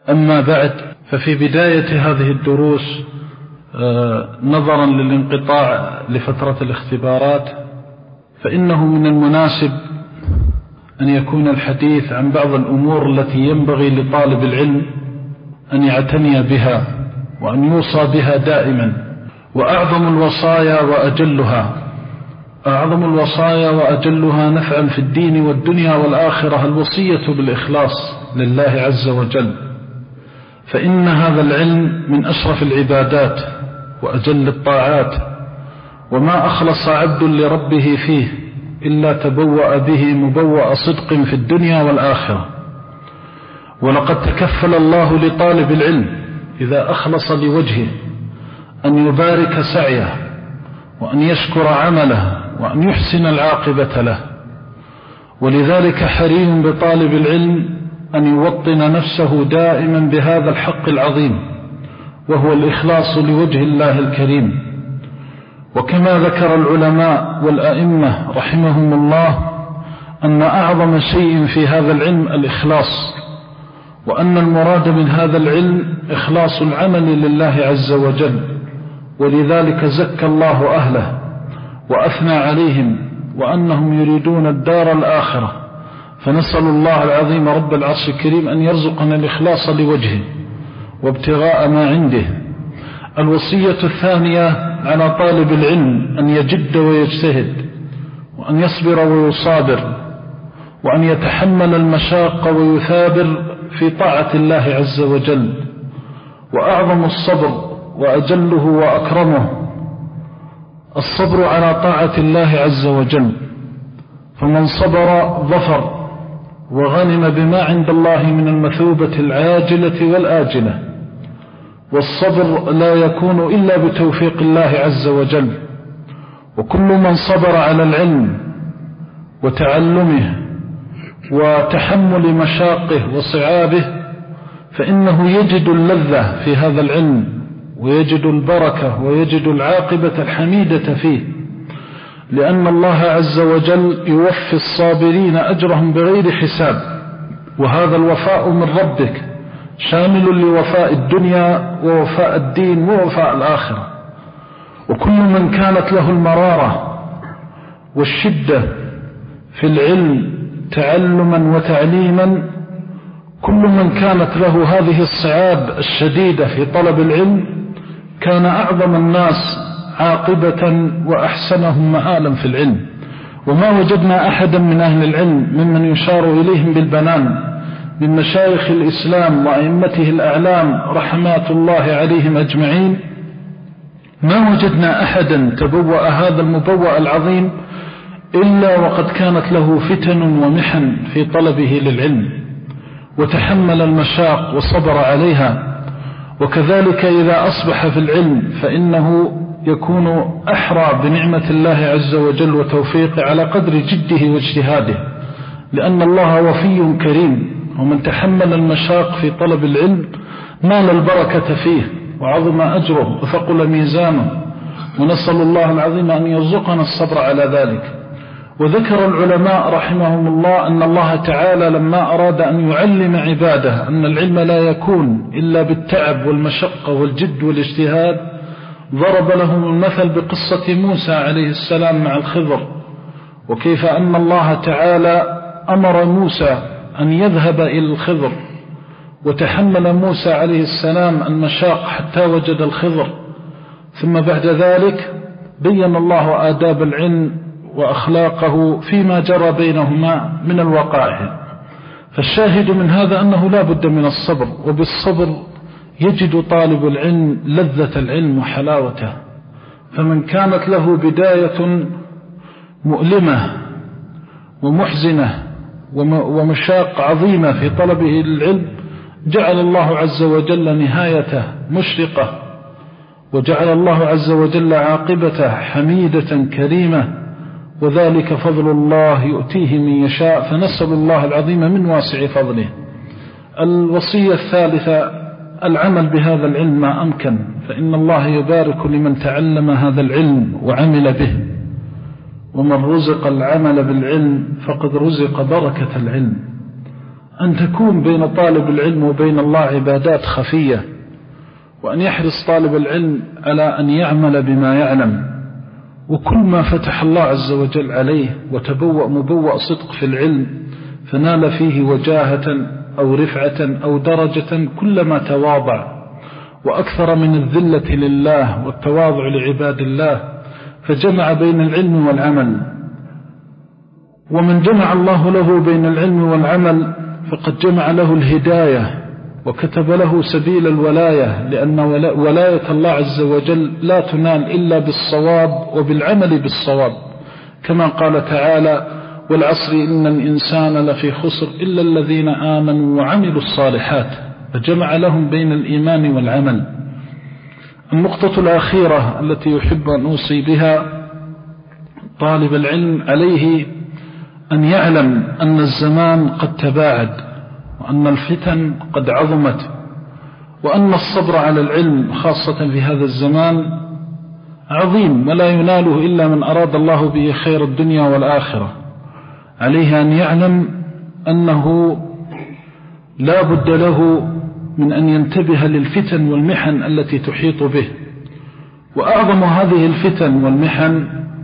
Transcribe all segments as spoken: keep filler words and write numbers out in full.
أما بعد، ففي بداية هذه الدروس نظرا للانقطاع لفترة الاختبارات، فإنه من المناسب أن يكون الحديث عن بعض الأمور التي ينبغي لطالب العلم أن يعتني بها وأن يوصى بها دائما. وأعظم الوصايا وأجلها أعظم الوصايا وأجلها نفعا في الدين والدنيا والآخرة الوصية بالإخلاص لله عز وجل، فإن هذا العلم من أشرف العبادات وأجل الطاعات، وما أخلص عبد لربه فيه إلا تبوأ به مبوأ صدق في الدنيا والآخرة. ولقد تكفل الله لطالب العلم إذا أخلص لوجهه أن يبارك سعيه وأن يشكر عمله وأن يحسن العاقبة له. ولذلك حري بطالب العلم أن يوطن نفسه دائما بهذا الحق العظيم، وهو الإخلاص لوجه الله الكريم. وكما ذكر العلماء والأئمة رحمهم الله أن أعظم شيء في هذا العلم الإخلاص، وأن المراد من هذا العلم إخلاص العمل لله عز وجل. ولذلك زكى الله أهله وأثنى عليهم وأنهم يريدون الدار الآخرة، فنسأل الله العظيم رب العرش الكريم أن يرزقنا الإخلاص لوجهه وابتغاء ما عنده. الوصية الثانية على طالب العلم أن يجد ويجتهد، وأن يصبر ويصابر، وأن يتحمل المشاق ويثابر في طاعة الله عز وجل. وأعظم الصبر وأجله وأكرمه الصبر على طاعة الله عز وجل، فمن صبر ظفر وغنم بما عند الله من المثوبة العاجلة والآجلة. والصبر لا يكون إلا بتوفيق الله عز وجل. وكل من صبر على العلم وتعلمه وتحمل مشاقه وصعابه فإنه يجد اللذة في هذا العلم، ويجد البركة ويجد العاقبة الحميدة فيه، لأن الله عز وجل يوفي الصابرين أجرهم بغير حساب. وهذا الوفاء من ربك شامل لوفاء الدنيا ووفاء الدين ووفاء الآخرة. وكل من كانت له المرارة والشدة في العلم تعلما وتعليما، كل من كانت له هذه الصعاب الشديدة في طلب العلم كان أعظم الناس عاقبة وأحسنهم مآلا في العلم. وما وجدنا أحدا من أهل العلم ممن يشار إليهم بالبنان من مشايخ الإسلام وأئمته الأعلام رحمات الله عليهم أجمعين، ما وجدنا أحدا تبوأ هذا المبوأ العظيم إلا وقد كانت له فتن ومحن في طلبه للعلم، وتحمل المشاق وصبر عليها. وكذلك إذا أصبح في العلم فإنه يكون أحرى بنعمة الله عز وجل وتوفيقه على قدر جده واجتهاده، لأن الله وفي كريم. ومن تحمل المشاق في طلب العلم نال البركة فيه وعظم أجره وثقل ميزانه، ونسأل الله العظيم أن يرزقنا الصبر على ذلك. وذكر العلماء رحمهم الله أن الله تعالى لما أراد أن يعلم عباده أن العلم لا يكون إلا بالتعب والمشقة والجد والاجتهاد، ضرب لهم المثل بقصة موسى عليه السلام مع الخضر، وكيف أن الله تعالى أمر موسى أن يذهب إلى الخضر، وتحمل موسى عليه السلام المشاق حتى وجد الخضر. ثم بعد ذلك بين الله آداب العلم وأخلاقه فيما جرى بينهما من الوقائع. فالشاهد من هذا أنه لا بد من الصبر، وبالصبر يجد طالب العلم لذة العلم وحلاوته. فمن كانت له بداية مؤلمة ومحزنة ومشاق عظيمة في طلبه للعلم جعل الله عز وجل نهايته مشرقة، وجعل الله عز وجل عاقبته حميدة كريمة، وذلك فضل الله يؤتيه من يشاء، فنسأل الله العظيم من واسع فضله. الوصية الثالثة العمل بهذا العلم ما أمكن، فإن الله يبارك لمن تعلم هذا العلم وعمل به، ومن رزق العمل بالعلم فقد رزق بركة العلم. أن تكون بين طالب العلم وبين الله عبادات خفية، وأن يحرص طالب العلم على أن يعمل بما يعلم، وكل ما فتح الله عز وجل عليه وتبوأ مبوأ صدق في العلم فنال فيه وجاهة أو رفعة أو درجة كلما تواضع وأكثر من الذلة لله والتواضع لعباد الله، فجمع بين العلم والعمل. ومن جمع الله له بين العلم والعمل فقد جمع له الهداية وكتب له سبيل الولاية، لأن ولاية الله عز وجل لا تنال إلا بالصواب وبالعمل بالصواب، كما قال تعالى: والعصر إن الإنسان لفي خسر إلا الذين آمنوا وعملوا الصالحات، فجمع لهم بين الإيمان والعمل. النقطة الأخيرة التي يحب أن أوصي بها طالب العلم عليه أن يعلم أن الزمان قد تباعد، وأن الفتن قد عظمت، وأن الصبر على العلم خاصة في هذا الزمان عظيم ولا يناله إلا من أراد الله به خير الدنيا والآخرة. عليه أن يعلم أنه لا بد له من أن ينتبه للفتن والمحن التي تحيط به، وأعظم هذه الفتن والمحن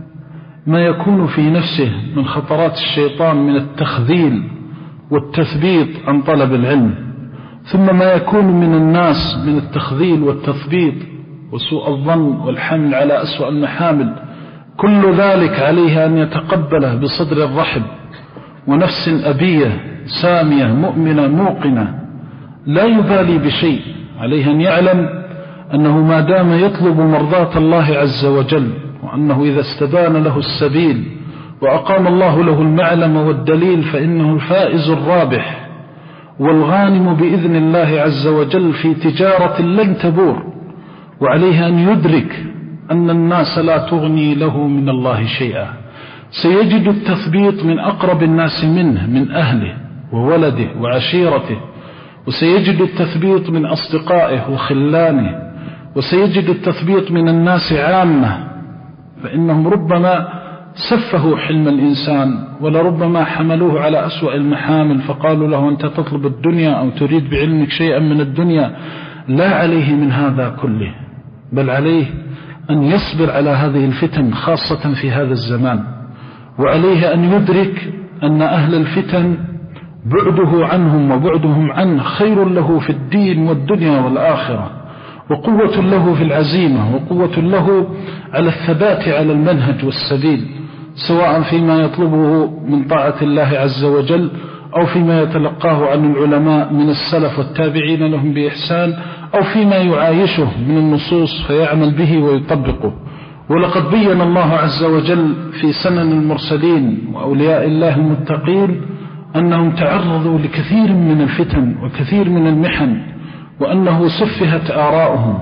ما يكون في نفسه من خطرات الشيطان من التخذيل والتثبيط عن طلب العلم، ثم ما يكون من الناس من التخذيل والتثبيط وسوء الظن والحمل على أسوأ المحامل. كل ذلك عليه أن يتقبله بصدر الرحب ونفس أبية سامية مؤمنة موقنة لا يبالي بشيء. عليه أن يعلم أنه ما دام يطلب مرضاة الله عز وجل، وأنه إذا استبان له السبيل وأقام الله له المعلم والدليل فإنه الفائز الرابح والغانم بإذن الله عز وجل في تجارة لن تبور. وعليه أن يدرك أن الناس لا تغني له من الله شيئا، سيجد التثبيط من أقرب الناس منه من أهله وولده وعشيرته، وسيجد التثبيط من أصدقائه وخلانه، وسيجد التثبيط من الناس عامة، فإنهم ربما سفهوا حلم الإنسان ولربما حملوه على أسوأ المحامل فقالوا له: أنت تطلب الدنيا أو تريد بعلمك شيئا من الدنيا. لا عليه من هذا كله، بل عليه أن يصبر على هذه الفتن خاصة في هذا الزمان، وعليه أن يدرك أن أهل الفتن بعده عنهم وبعدهم عنه خير له في الدين والدنيا والآخرة، وقوة له في العزيمة، وقوة له على الثبات على المنهج والسبيل، سواء فيما يطلبه من طاعة الله عز وجل أو فيما يتلقاه عن العلماء من السلف والتابعين لهم بإحسان، أو فيما يعايشه من النصوص فيعمل به ويطبقه. ولقد بين الله عز وجل في سنن المرسلين وأولياء الله المتقين أنهم تعرضوا لكثير من الفتن وكثير من المحن، وأنه سفهت آراؤهم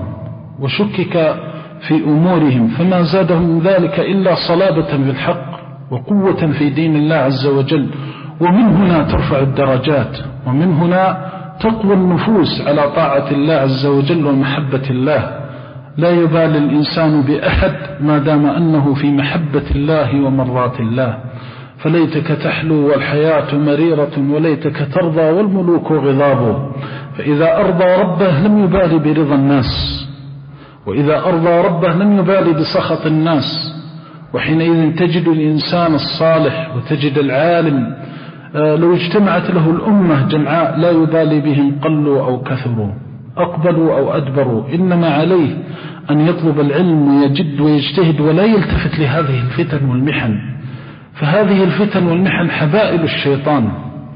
وشكك في أمورهم، فما زادهم ذلك إلا صلابة بالحق وقوة في دين الله عز وجل. ومن هنا ترفع الدرجات، ومن هنا تقوى النفوس على طاعة الله عز وجل ومحبة الله. لا يبالي الإنسان بأحد ما دام أنه في محبة الله ومرضات الله. فليتك تحلو والحياة مريرة، وليتك ترضى والملوك غضاب. فإذا أرضى ربه لم يبالي برضا الناس، وإذا أرضى ربه لم يبالي بسخط الناس. وحينئذ تجد الإنسان الصالح وتجد العالم لو اجتمعت له الأمة جمعاء لا يبالي بهم قلوا أو كثروا، أقبلوا أو أدبروا، إنما عليه أن يطلب العلم ويجد ويجتهد ولا يلتفت لهذه الفتن والمحن. فهذه الفتن والمحن حبائل الشيطان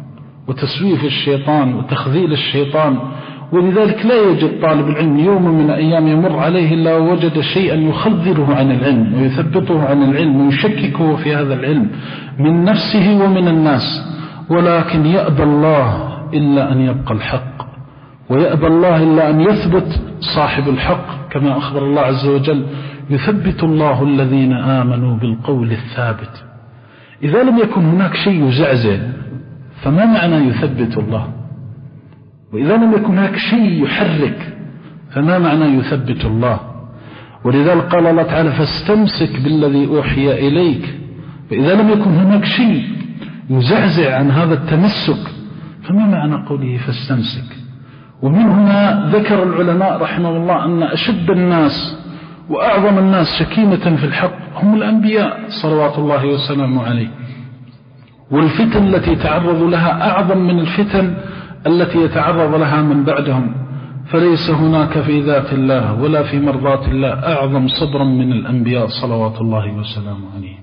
وتسويف الشيطان وتخذيل الشيطان، ولذلك لا يوجد طالب العلم يوم من أيام يمر عليه إلا وجد شيئا يخذله عن العلم ويثبته عن العلم ويشككه في هذا العلم من نفسه ومن الناس. ولكن يأبى الله إلا أن يبقى الحق، ويأبى الله إلا أن يثبت صاحب الحق، كما أخبر الله عز وجل: يثبت الله الذين آمنوا بالقول الثابت. إذا لم يكن هناك شيء يزعزع فما معنى يثبت الله؟ وإذا لم يكن هناك شيء يحرك فما معنى يثبت الله؟ ولذلك قال الله تعالى: فاستمسك بالذي أوحي إليك. فإذا لم يكن هناك شيء يزعزع عن هذا التمسك فما معنى قوله فاستمسك؟ ومن هنا ذكر العلماء رحمه الله أن أشد الناس وأعظم الناس شكيمة في الحق هم الأنبياء صلوات الله وسلامه عليه، والفتن التي تعرضوا لها أعظم من الفتن التي يتعرض لها من بعدهم، فليس هناك في ذات الله ولا في مرضات الله أعظم صبرا من الأنبياء صلوات الله وسلامه عليهم،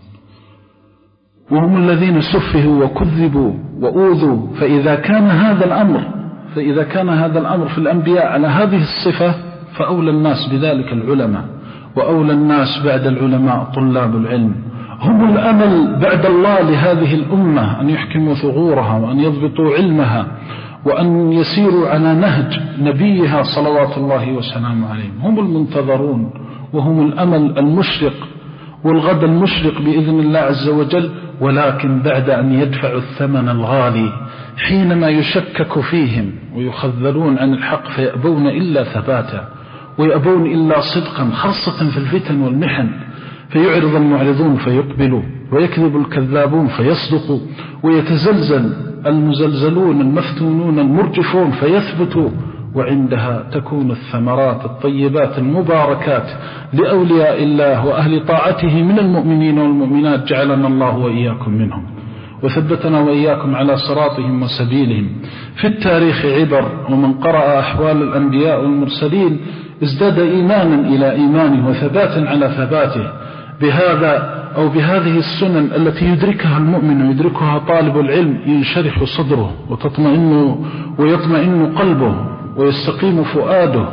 وهم الذين سفهوا وكذبوا وأوذوا. فإذا كان هذا الأمر فإذا كان هذا الأمر في الأنبياء على هذه الصفة فأولى الناس بذلك العلماء، وأولى الناس بعد العلماء طلاب العلم، هم الأمل بعد الله لهذه الأمة أن يحكموا ثغورها وأن يضبطوا علمها وأن يسيروا على نهج نبيها صلوات الله وسلامه عليهم. هم المنتظرون وهم الأمل المشرق والغد المشرق بإذن الله عز وجل، ولكن بعد أن يدفعوا الثمن الغالي حينما يشكك فيهم ويخذلون عن الحق فيأبون إلا ثباتا ويأبون إلا صدقا، خاصة في الفتن والمحن، فيعرض المعرضون فيقبلوا ويكذب الكذابون فيصدقوا ويتزلزل المزلزلون المفتونون المرجفون فيثبتوا، وعندها تكون الثمرات الطيبات المباركات لأولياء الله وأهل طاعته من المؤمنين والمؤمنات، جعلنا الله وإياكم منهم وثبتنا وإياكم على صراطهم وسبيلهم. في التاريخ عبر، ومن قرأ أحوال الأنبياء والمرسلين ازداد إيمانا إلى إيمانه وثباتا على ثباته بهذا أو بهذه السنن التي يدركها المؤمن ويدركها طالب العلم، ينشرح صدره وتطمئن ويطمئن قلبه ويستقيم فؤاده،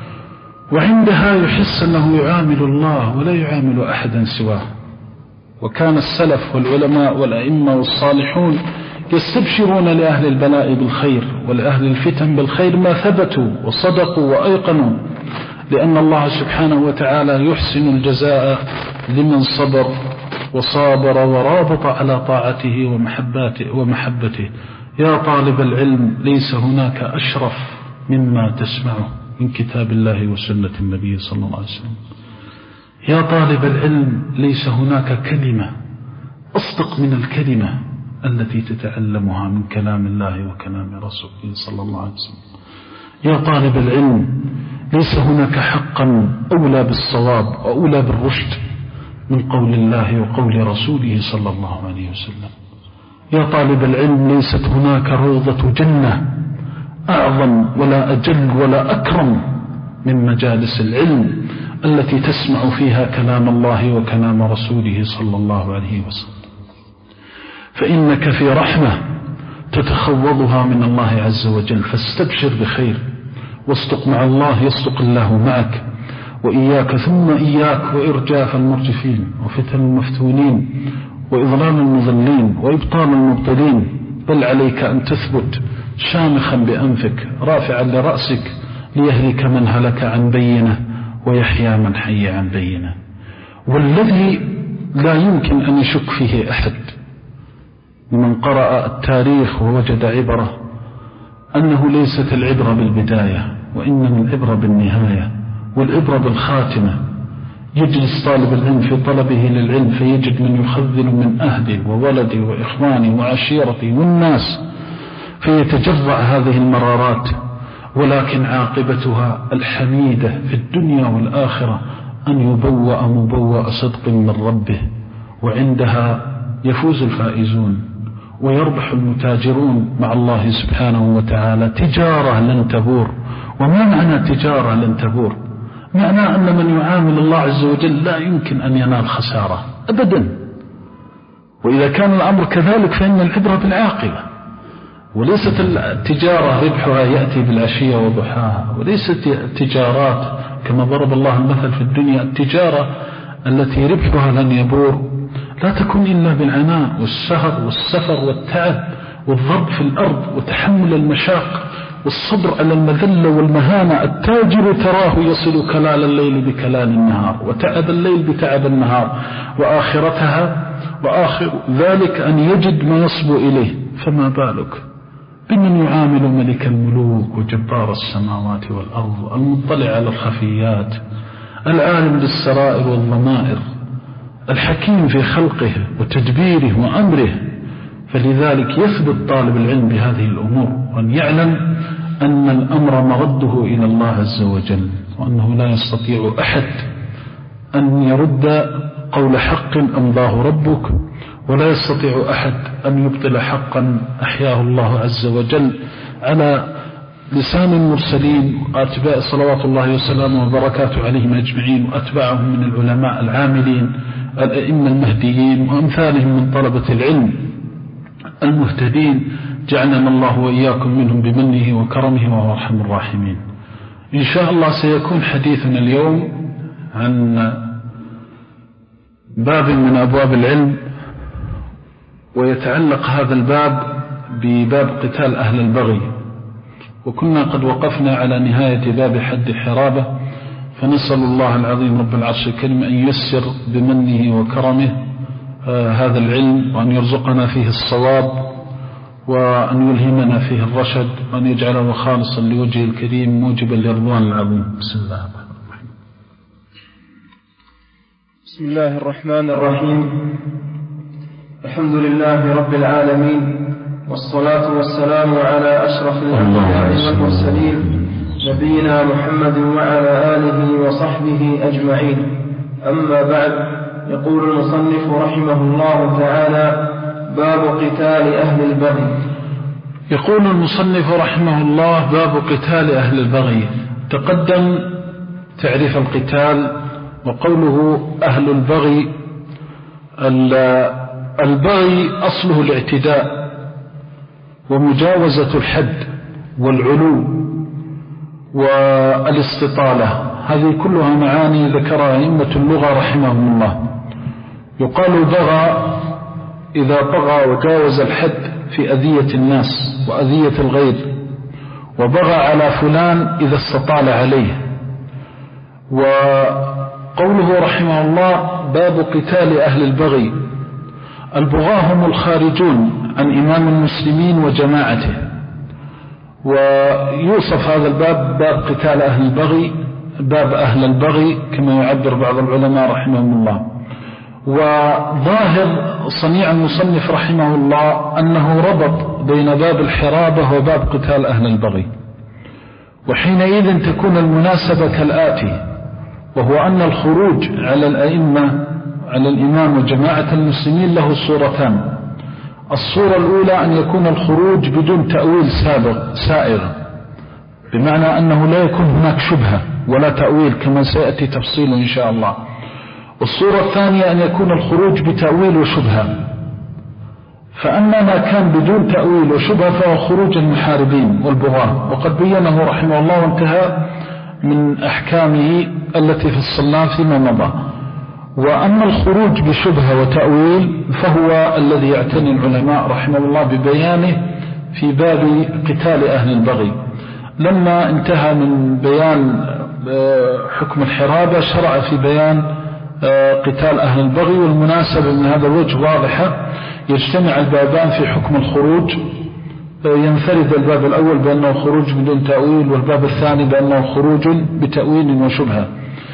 وعندها يحس أنه يعامل الله ولا يعامل أحدا سواه. وكان السلف والعلماء والأئمة والصالحون يستبشرون لأهل البلاء بالخير ولأهل الفتن بالخير ما ثبتوا وصدقوا وأيقنوا، لأن الله سبحانه وتعالى يحسن الجزاء لمن صبر وصابر ورابط على طاعته ومحبته, ومحبته. يا طالب العلم، ليس هناك أشرف مما تسمعه من كتاب الله وسنة النبي صلى الله عليه وسلم. يا طالب العلم، ليس هناك كلمة أصدق من الكلمة التي تتعلمها من كلام الله وكلام رسوله صلى الله عليه وسلم. يا طالب العلم، ليس هناك حقا أولى بالصواب وأولى بالرشد من قول الله وقول رسوله صلى الله عليه وسلم. يا طالب العلم، ليست هناك روضة جنة أعظم ولا أجل ولا أكرم من مجالس العلم التي تسمع فيها كلام الله وكلام رسوله صلى الله عليه وسلم، فإنك في رحمة تتخوضها من الله عز وجل، فاستبشر بخير واصدق مع الله يصدق الله معك. وإياك ثم إياك وإرجاف المرجفين وفتن المفتونين وإضلال المضلين وإبطال المبطلين، بل عليك أن تثبت شامخا بأنفك رافعا لرأسك ليهلك من هلك عن بينه ويحيى من حي عن بينه. والذي لا يمكن أن يشك فيه أحد من قرأ التاريخ ووجد عبرة أنه ليست العبرة بالبداية وإنما العبرة بالنهاية والعبرة بالخاتمة. يجلس طالب العلم في طلبه للعلم فيجد من يخذل من أهله وولده وإخوانه وعشيرته والناس، فيتجرع هذه المرارات، ولكن عاقبتها الحميدة في الدنيا والآخرة أن يبوأ مبوأ صدق من ربه، وعندها يفوز الفائزون ويربح المتاجرون مع الله سبحانه وتعالى تجارة لن تبور. وما معنى تجارة لن تبور؟ معنى أن من يعامل الله عز وجل لا يمكن أن ينال خسارة أبدا. وإذا كان الأمر كذلك فإن العبرة بالعاقبة، وليست التجارة ربحها يأتي بالعشية وضحاها، وليست التجارات كما ضرب الله المثل في الدنيا التجارة التي ربحها لن يبور لا تكون إلا بالعناء والسهر والسفر والتعب والضرب في الأرض وتحمل المشاق والصبر على المذلة والمهانة. التاجر تراه يصل كلال الليل بكلال النهار وتعب الليل بتعب النهار، وآخرتها وآخر ذلك أن يجد ما يصبو إليه. فما بالك بمن يعامل ملك الملوك وجبار السماوات والأرض، المطلع على الخفيات، العالم بالسرائر والضمائر، الحكيم في خلقه وتدبيره وأمره، فلذلك يثبت طالب العلم بهذه الأمور، وأن يعلم أن الأمر مرده إلى الله عز وجل، وأنه لا يستطيع أحد أن يرد قول حق أمضاه ربك، ولا يستطيع أحد أن يبطل حقا أحياه الله عز وجل على لسان المرسلين وأتباع صلوات الله وسلامه وبركاته عليهم أجمعين، وأتباعهم من العلماء العاملين الأئمة المهديين وأمثالهم من طلبة العلم المهتدين، جعلنا الله وإياكم منهم بمنه وكرمه وهو أرحم الراحمين. إن شاء الله سيكون حديثنا اليوم عن باب من أبواب العلم، ويتعلق هذا الباب بباب قتال أهل البغي، وكنا قد وقفنا على نهاية باب حد حرابة، فنسأل الله العظيم رب العرش الكريم أن ييسر بمنه وكرمه آه هذا العلم، وأن يرزقنا فيه الصواب، وأن يلهمنا فيه الرشد، وأن يجعله خالصا لوجهه الكريم موجبا لرضوان العظيم. بسم الله الرحمن الرحيم. بسم الله الرحمن الرحيم. الحمد لله رب العالمين، والصلاة والسلام على أشرف الأنبياء والمرسلين نبينا محمد وعلى آله وصحبه أجمعين. أما بعد، يقول المصنف رحمه الله تعالى: باب قتال أهل البغي. يقول المصنف رحمه الله: باب قتال أهل البغي. تقدم تعريف القتال، وقوله أهل البغي، البغي أصله الاعتداء ومجاوزة الحد والعلو والاستطالة، هذه كلها معاني ذكرها أئمة اللغة رحمهم الله. يقال بغى إذا طغى وجاوز الحد في أذية الناس وأذية الغير، وبغى على فلان إذا استطال عليه. وقوله رحمه الله: باب قتال أهل البغي. البغاة هم الخارجون عن إمام المسلمين وجماعته، ويوصف هذا الباب باب قتال أهل البغي، باب أهل البغي كما يعبر بعض العلماء رحمهم الله. وظاهر صنيع المصنف رحمه الله أنه ربط بين باب الحرابة وباب قتال أهل البغي، وحينئذ تكون المناسبة كالآتي: وهو أن الخروج على الأئمة على الإمام وجماعة المسلمين له صورتان. الصورة الأولى أن يكون الخروج بدون تأويل سابق سائغ، بمعنى أنه لا يكون هناك شبهة ولا تأويل كما سيأتي تفصيله إن شاء الله. والصورة الثانية أن يكون الخروج بتأويل وشبهة. فأما ما كان بدون تأويل وشبهة فهو خروج المحاربين والبغاة، وقد بينه رحمه الله وانتهى من أحكامه التي فصلناها فيما مضى. وأما الخروج بشبهة وتأويل فهو الذي يعتني العلماء رحمه الله ببيانه في باب قتال أهل البغي. لما انتهى من بيان حكم الحرابة شرع في بيان قتال أهل البغي، والمناسبة من هذا الوجه واضحة: يجتمع البابان في حكم الخروج، ينفرد الباب الأول بأنه خروج بدون تأويل، والباب الثاني بأنه خروج بتأويل وشبهة.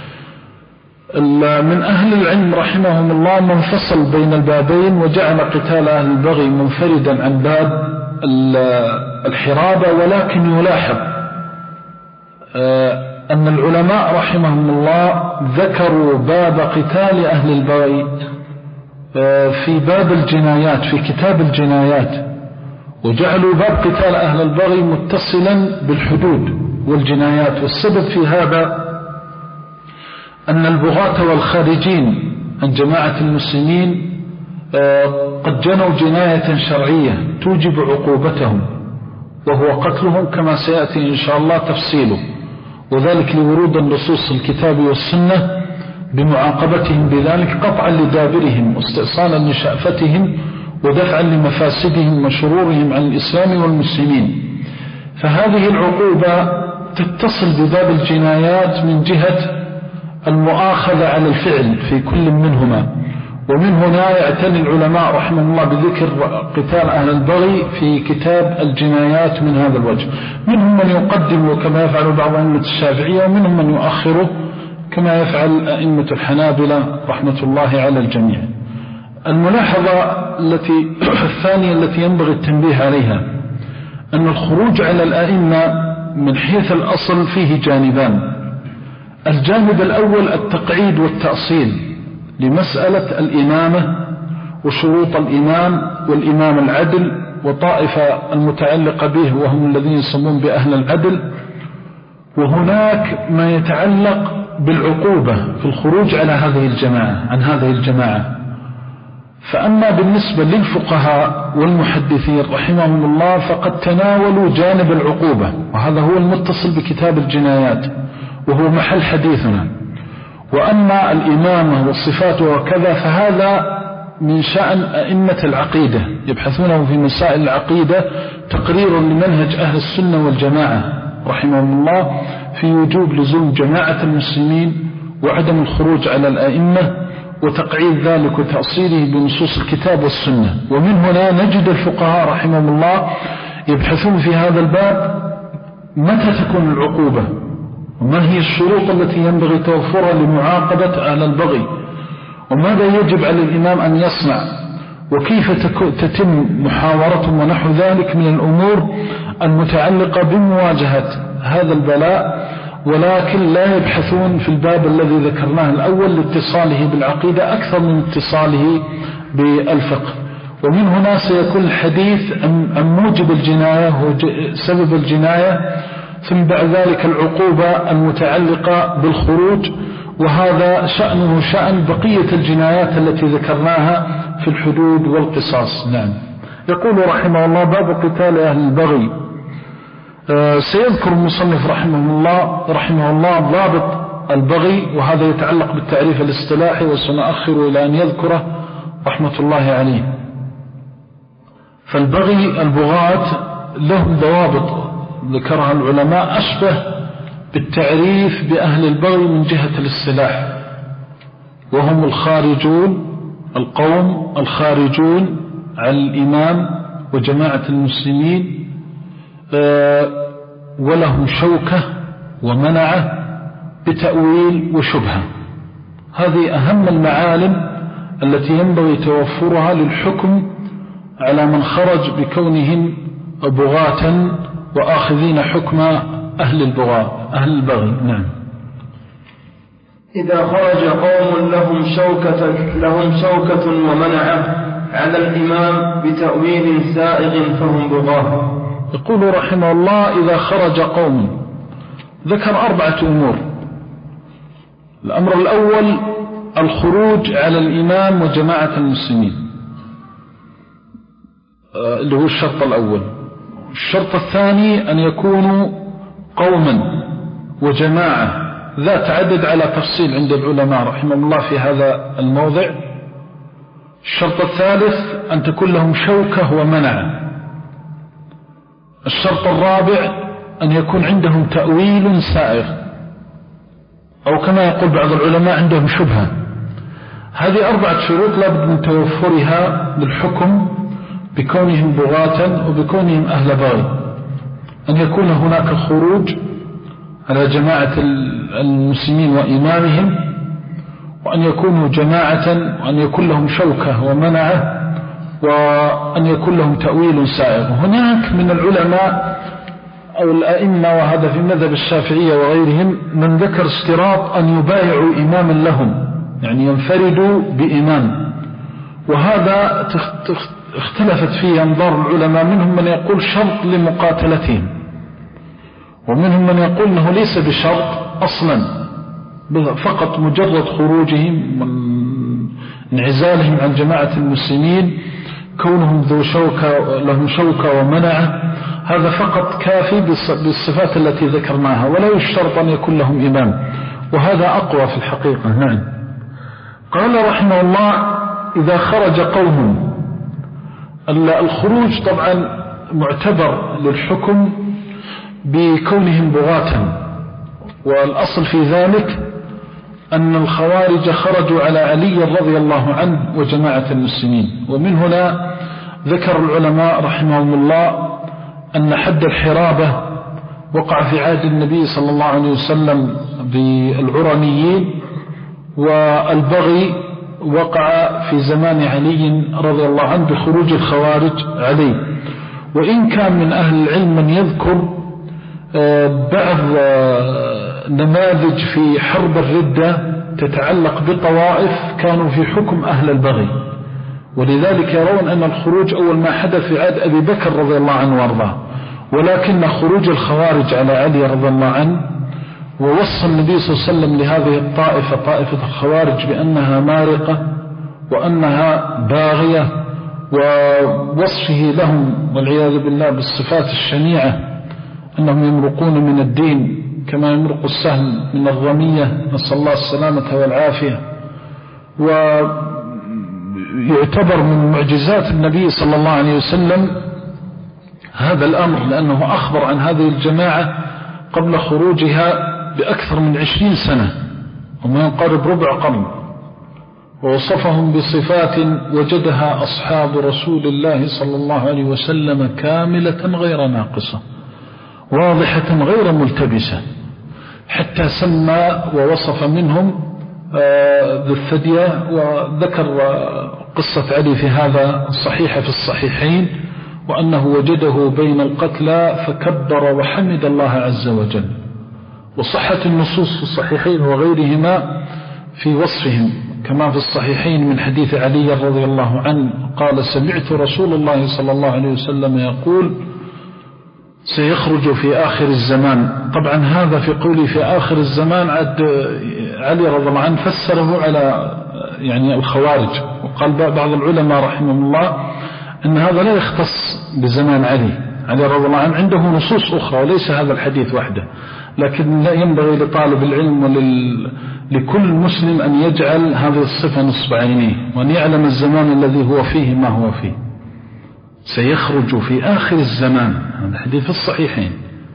من أهل العلم رحمهم الله من فصل بين البابين وجعل قتال أهل البغي منفردا عن باب الحرابة، ولكن يلاحظ أن العلماء رحمهم الله ذكروا باب قتال أهل البغي في باب الجنايات في كتاب الجنايات، وجعلوا باب قتال أهل البغي متصلا بالحدود والجنايات. والسبب في هذا أن البغاة والخارجين عن جماعة المسلمين قد جنوا جناية شرعية توجب عقوبتهم، وهو قتلهم كما سيأتي إن شاء الله تفصيله، وذلك لورود النصوص الكتاب والسنة بمعاقبتهم بذلك قطعا لدابرهم واستئصالا لشأفتهم ودفعا لمفاسدهم وشرورهم عن الإسلام والمسلمين. فهذه العقوبة تتصل بباب الجنايات من جهة المؤاخذة على الفعل في كل منهما، ومن هنا يعتني العلماء رحمه الله بذكر قتال أهل البغي في كتاب الجنايات من هذا الوجه. منهم من يقدم كما يفعل بعض أئمة الشافعية، ومنهم من يؤخره كما يفعل أئمة الحنابلة رحمة الله على الجميع. الملاحظة التي الثانية التي ينبغي التنبيه عليها أن الخروج على الآئمة من حيث الأصل فيه جانبان. الجانب الأول التقعيد والتأصيل لمسألة الإمامة وشروط الإمام والإمام العدل وطائفة المتعلقة به وهم الذين يسمون بأهل العدل. وهناك ما يتعلق بالعقوبة في الخروج على هذه الجماعة عن هذه الجماعة. فأما بالنسبة للفقهاء والمحدثين رحمهم الله فقد تناولوا جانب العقوبة، وهذا هو المتصل بكتاب الجنايات وهو محل حديثنا. وأما الإمامة والصفات وكذا فهذا من شأن أئمة العقيدة يبحثونه في مسائل العقيدة تقرير لمنهج أهل السنة والجماعة رحمهم الله في وجوب لزوم جماعة المسلمين وعدم الخروج على الأئمة وتقعيد ذلك وتأصيله بنصوص الكتاب والسنة. ومن هنا نجد الفقهاء رحمهم الله يبحثون في هذا الباب متى تكون العقوبة وما هي الشروط التي ينبغي توفرها لمعاقبة أهل البغي وماذا يجب على الإمام أن يصنع وكيف تتم محاورتهم ونحو ذلك من الأمور المتعلقة بمواجهة هذا البلاء. ولكن لا يبحثون في الباب الذي ذكرناه الأول لاتصاله بالعقيدة أكثر من اتصاله بالفقه. ومن هنا سيكون الحديث عن موجب الجناية وسبب الجناية ثم بعد ذلك العقوبة المتعلقة بالخروج، وهذا شأنه شأن بقية الجنايات التي ذكرناها في الحدود والقصاص. نعم. يقول رحمه الله باب قتال أهل البغي. آه سيذكر المصنف رحمه الله رحمه الله ضابط البغي، وهذا يتعلق بالتعريف الاصطلاحي وسنأخر إلى أن يذكره رحمة الله عليه. فالبغي البغاة لهم ضوابط ذكرها العلماء أشبه بالتعريف بأهل البغي من جهة الاصطلاح، وهم الخارجون القوم الخارجون على الإمام وجماعة المسلمين ولهم شوكة ومنعة بتأويل وشبهة. هذه أهم المعالم التي ينبغي توفرها للحكم على من خرج بكونهم بغاة وآخذين حكم أهل البغاة أهل البغي. نعم. إذا خرج قوم لهم شوكة لهم شوكة ومنعة على الإمام بتأويل سائغ فهم بغاة. يقول رحمه الله إذا خرج قوم ذكر أربعة أمور. الأمر الأول الخروج على الإمام وجماعة المسلمين اللي هو الشرط الأول. الشرط الثاني أن يكونوا قوما وجماعة ذات عدد على تفصيل عند العلماء رحمه الله في هذا الموضع. الشرط الثالث أن تكون لهم شوكة ومنعة. الشرط الرابع أن يكون عندهم تأويل سائغ، أو كما يقول بعض العلماء عندهم شبهة. هذه أربعة شروط لابد من توفرها للحكم بكونهم بغاة وبكونهم أهل بغي. أن يكون هناك خروج على جماعة المسلمين وإمامهم، وأن يكونوا جماعة، وأن يكون لهم شوكة ومنعة، وأن يكون لهم تأويل سائغ. هناك من العلماء أو الأئمة وهذا في مذهب الشافعية وغيرهم من ذكر اشتراط أن يبايعوا إماما لهم، يعني ينفردوا بإمام، وهذا اختلفت فيه أنظار العلماء. منهم من يقول شرط لمقاتلتهم، ومنهم من يقول أنه ليس بشرط أصلا، فقط مجرد خروجهم وانعزالهم عن جماعة المسلمين كونهم ذو شوكة لهم شوكة ومنعة هذا فقط كافي بالصفات التي ذكرناها، ولا يشترط أن يكون لهم إمام، وهذا أقوى في الحقيقة. نعم. قال رحمه الله إذا خرج قوم. الخروج طبعا معتبر للحكم بكونهم بغاة، والأصل في ذلك أن الخوارج خرجوا على علي رضي الله عنه وجماعة المسلمين. ومن هنا ذكر العلماء رحمهم الله أن حد الحرابة وقع في عهد النبي صلى الله عليه وسلم بالعرنيين، والبغي وقع في زمان علي رضي الله عنه بخروج الخوارج عليه. وإن كان من أهل العلم من يذكر بعض نماذج في حرب الردة تتعلق بطوائف كانوا في حكم أهل البغي، ولذلك يرون أن الخروج أول ما حدث في عهد أبي بكر رضي الله عنه وارضاه، ولكن خروج الخوارج على علي رضي الله عنه ووصى النبي صلى الله عليه وسلم لهذه الطائفة طائفة الخوارج بأنها مارقة وأنها باغية، ووصفه لهم والعياذ بالله بالصفات الشنيعة أنهم يمرقون من الدين كما يمرق السهم من الرمية، نسأل الله السلامة والعافية. ويعتبر من معجزات النبي صلى الله عليه وسلم هذا الأمر، لأنه أخبر عن هذه الجماعة قبل خروجها بأكثر من عشرين سنة وما يقارب ربع قرن، ووصفهم بصفات وجدها أصحاب رسول الله صلى الله عليه وسلم كاملة غير ناقصة واضحة غير ملتبسة، حتى سمى ووصف منهم ذو الثدية، وذكر قصة علي في هذا الصحيحة في الصحيحين، وأنه وجده بين القتلى فكبر وحمد الله عز وجل. وصحت النصوص في الصحيحين وغيرهما في وصفهم، كما في الصحيحين من حديث علي رضي الله عنه قال: سمعت رسول الله صلى الله عليه وسلم يقول: سيخرج في آخر الزمان. طبعا هذا في قوله في آخر الزمان عد علي رضي الله عنه فسره على يعني الخوارج، وقال بعض العلماء رحمه الله أن هذا لا يختص بزمان علي علي رضي الله عنه، عنده نصوص أخرى وليس هذا الحديث وحده، لكن لا ينبغي لطالب العلم ولكل مسلم أن يجعل هذه الصفة نصب عينيه، وأن يعلم الزمان الذي هو فيه ما هو فيه. سيخرج في آخر الزمان، هذا حديث الصحيحين،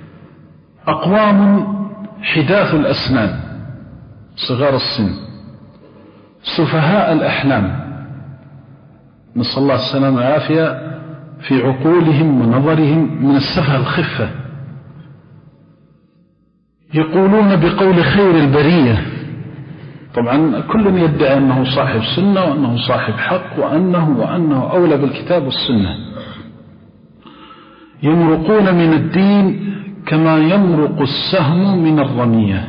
أقوام حداث الأسنان صغار السن سفهاء الأحلام، نسأل الله السلامة والعافية، في عقولهم ونظرهم من السفه الخفة، يقولون بقول خير البرية. طبعا كل يدعي أنه صاحب سنة وأنه صاحب حق وأنه وأنه أولى بالكتاب والسنة. يمرقون من الدين كما يمرق السهم من الرمية.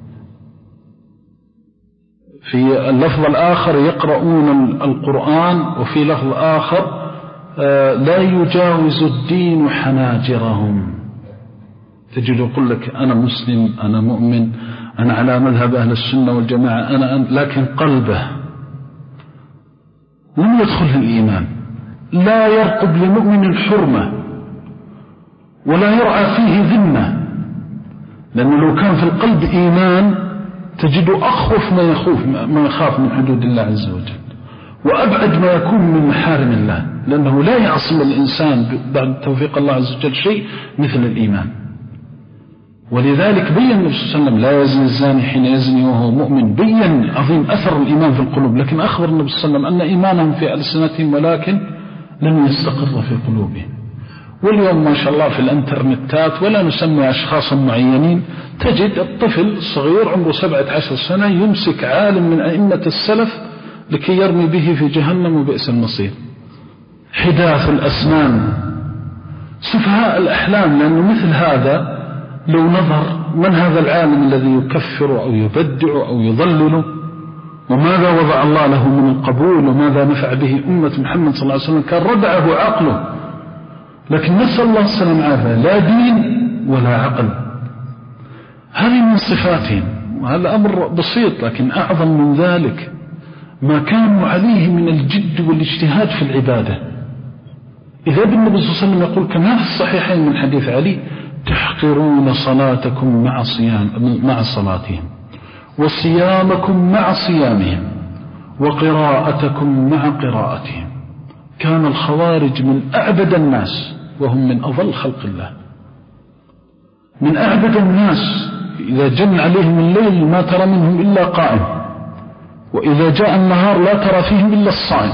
في اللفظ الآخر يقرؤون القرآن، وفي لفظ آخر لا يجاوز الدين حناجرهم. تجد يقول لك أنا مسلم، أنا مؤمن، أنا على مذهب أهل السنة والجماعة، أنا أن... لكن قلبه لم يدخله الإيمان، لا يرقب لمؤمن الحرمة ولا يرعى فيه ذمة، لأنه لو كان في القلب إيمان تجد أخوف ما يخوف ما يخاف من حدود الله عز وجل، وأبعد ما يكون من محارم الله، لأنه لا يعصم الإنسان بعد توفيق الله عز وجل شيء مثل الإيمان. ولذلك بيّن النبي صلى الله عليه وسلم: لا يزني الزاني حين يزني وهو مؤمن. بيّن عظيم أثر الإيمان في القلوب، لكن أخبر النبي صلى الله عليه وسلم أن إيمانهم في ألسنتهم ولكن لم يستقر في قلوبهم. واليوم ما شاء الله في الانترنتات، ولا نسمي أشخاصا معينين، تجد الطفل الصغير عمره سبعة عشر سنة يمسك عالم من أئمة السلف لكي يرمي به في جهنم وبئس المصير. حداث الأسنان سفهاء الأحلام، لأنه مثل هذا لو نظر من هذا العالم الذي يكفر أو يبدع أو يضلل، وماذا وضع الله له من القبول وماذا نفع به أمة محمد صلى الله عليه وسلم، كان ردعه عقله. لكن نسأل الله السلام عافية، لا دين ولا عقل. هذه من صفاتهم، وهذا أمر بسيط، لكن أعظم من ذلك ما كانوا عليه من الجد والاجتهاد في العبادة. إذا بالنبي صلى الله عليه وسلم يقول كما في الصحيحين من حديث علي: تحقرون صلاتكم مع صيام مع صلاتهم، وصيامكم مع صيامهم، وقراءتكم مع قراءتهم. كان الخوارج من أعبد الناس وهم من أضل خلق الله، من أعبد الناس. إذا جن عليهم الليل ما ترى منهم إلا قائم، وإذا جاء النهار لا ترى فيهم إلا الصائم.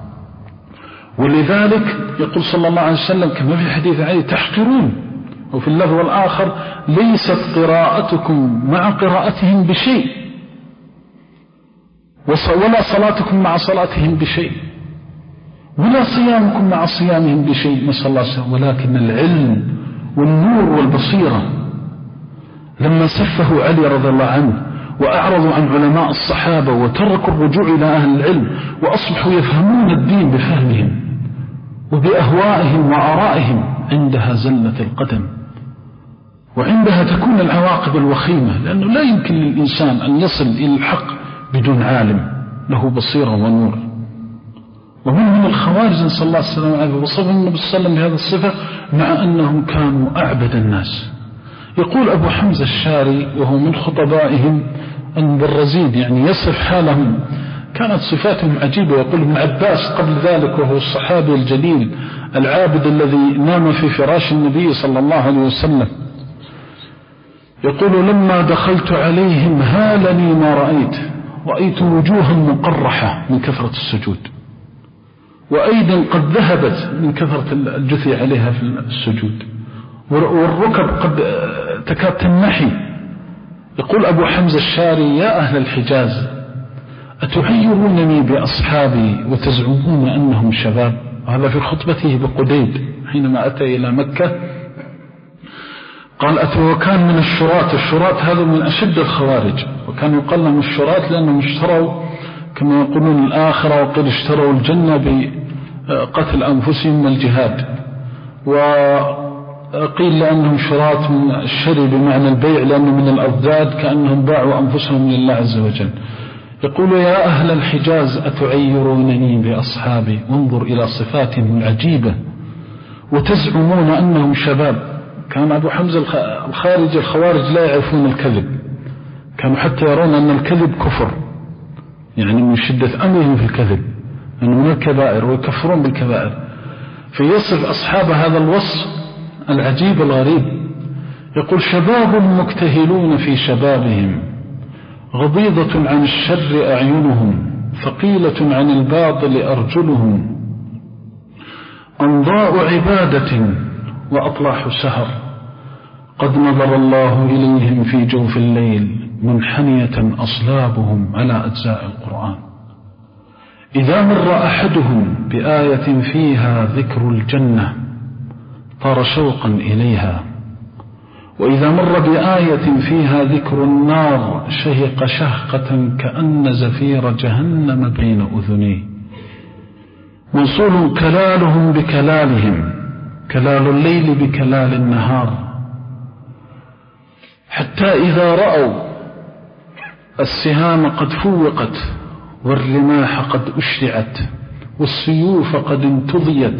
ولذلك يقول صلى الله عليه وسلم كما في حديث علي: تحقرون. وفي اللفظ الآخر: ليست قراءتكم مع قراءتهم بشيء. ولا صلاتكم مع صلاتهم بشيء ولا صيامكم مع صيامهم بشيء، نسأل الله السلامة. ولكن العلم والنور والبصيرة لما سفه علي رضي الله عنه وأعرضوا عن علماء الصحابة وتركوا الرجوع إلى أهل العلم وأصبحوا يفهمون الدين بفهمهم وبأهوائهم وآرائهم، عندها زلة القدم، وعندها تكون العواقب الوخيمة، لأنه لا يمكن للإنسان أن يصل إلى الحق بدون عالم له بصيرة ونور. ومنهم الخوارج نسأل الله السلامة عليه، وصف النبي صلى الله عليه وسلم بهذه الصفة مع أنهم كانوا أعبد الناس. يقول أبو حمزة الشاري وهو من خطبائهم أن بالرزيد يعني يصف حالهم كانت صفاتهم عجيبة. يقول ابن عباس قبل ذلك وهو الصحابي الجليل العابد الذي نام في فراش النبي صلى الله عليه وسلم، يقول لما دخلت عليهم هالني ما رأيت، رأيت وجوها مقرحة من كثرة السجود، وأيضا قد ذهبت من كثرة الجثي عليها في السجود، والركب قد تكاد تنحي. يقول أبو حمزة الشاري يا أهل الحجاز أتعيرونني بأصحابي وتزعمون أنهم شباب؟ هذا في خطبته بقديد حينما أتى إلى مكة. قال أتوا وكان من الشراط، الشراط هذا من أشد الخوارج، وكانوا يقال لهم الشراط لأنهم اشتروا كما يقولون الآخرة، وقد اشتروا الجنة بقتل أنفسهم والجهاد، وقيل لأنهم شراط من الشري بمعنى البيع لأنه من الأضداد كأنهم باعوا أنفسهم لله عز وجل. يقول يا أهل الحجاز أتعيرونني بأصحابي، وانظر إلى صفاتهم العجيبة، وتزعمون أنهم شباب. كان أبو حمزة الخارج الخوارج لا يعرفون الكذب، كانوا حتى يرون أن الكذب كفر، يعني من شدة أمرهم في الكذب أنه من الكبائر ويكفرون بالكبائر. فيصف أصحاب هذا الوصف العجيب الغريب. يقول شباب مكتهلون في شبابهم، غضيضة عن الشر أعينهم، ثقيلة عن الباطل أرجلهم، أنضاء عبادة وأطلاح سهر، قد نظر الله إليهم في جوف الليل، منحنية أصلابهم على أجزاء القرآن. إذا مر أحدهم بآية فيها ذكر الجنة طار شوقا إليها، وإذا مر بآية فيها ذكر النار شهق شهقة كأن زفير جهنم بين أذنيه. موصول كلالهم بكلالهم، كلال الليل بكلال النهار، حتى إذا رأوا السهام قد فوقت، والرماح قد أشرعت، والسيوف قد انتضيت،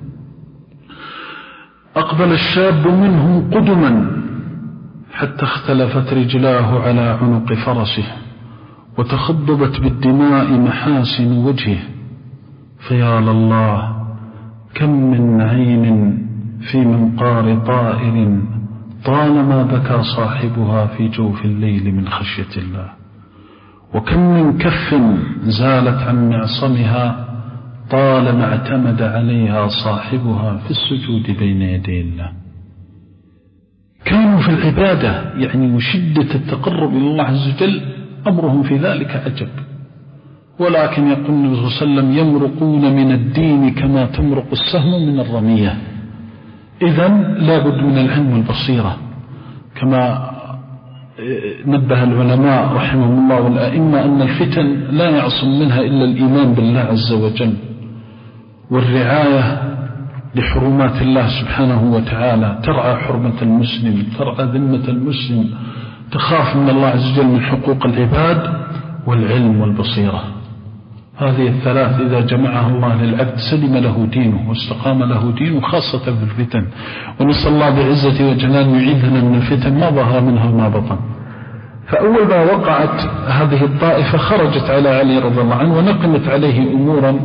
أقبل الشاب منهم قدما حتى اختلفت رجلاه على عنق فرسه، وتخضبت بالدماء محاسن وجهه. فيا لله كم من عين في منقار طائر طالما بكى صاحبها في جوف الليل من خشية الله، وكم من كف زالت عن معصمها طالما اعتمد عليها صاحبها في السجود بين يدي الله. كانوا في العبادة يعني وشدة التقرب إلى الله عز وجل أمرهم في ذلك عجب، ولكن يقول النبي صلى الله عليه وسلم يمرقون من الدين كما تمرق السهم من الرمية. إذن لابد من العلم والبصيرة، كما نبه العلماء رحمهم الله والأئمة أن الفتن لا يعصم منها إلا الإيمان بالله عز وجل، والرعاية لحرمات الله سبحانه وتعالى، ترعى حرمة المسلم، ترعى ذمة المسلم، تخاف من الله عز وجل من حقوق العباد، والعلم والبصيرة. هذه الثلاث إذا جمعها الله للعبد سلم له دينه واستقام له دينه، خاصة في الفتن. ونسأل الله بعزة وجلال يعيذنا من الفتن ما ظهر منها وما بطن. فأول ما وقعت هذه الطائفة خرجت على علي رضي الله عنه ونقمت عليه أمورا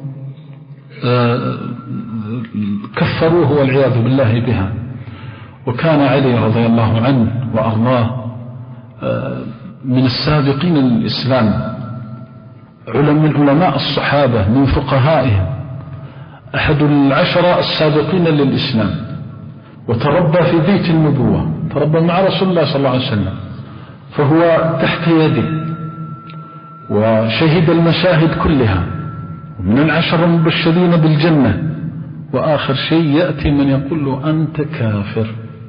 كفروه والعياذ بالله بها. وكان علي رضي الله عنه وأرضاه من السابقين للإسلام، من علماء الصحابة، من فقهائهم، أحد العشرة السابقين للإسلام، وتربى في بيت النبوة، تربى مع رسول الله صلى الله عليه وسلم، فهو تحت يده، وشهد المشاهد كلها ومن العشر المبشرين بالجنة، وآخر شيء يأتي من يقول له أنت كافر.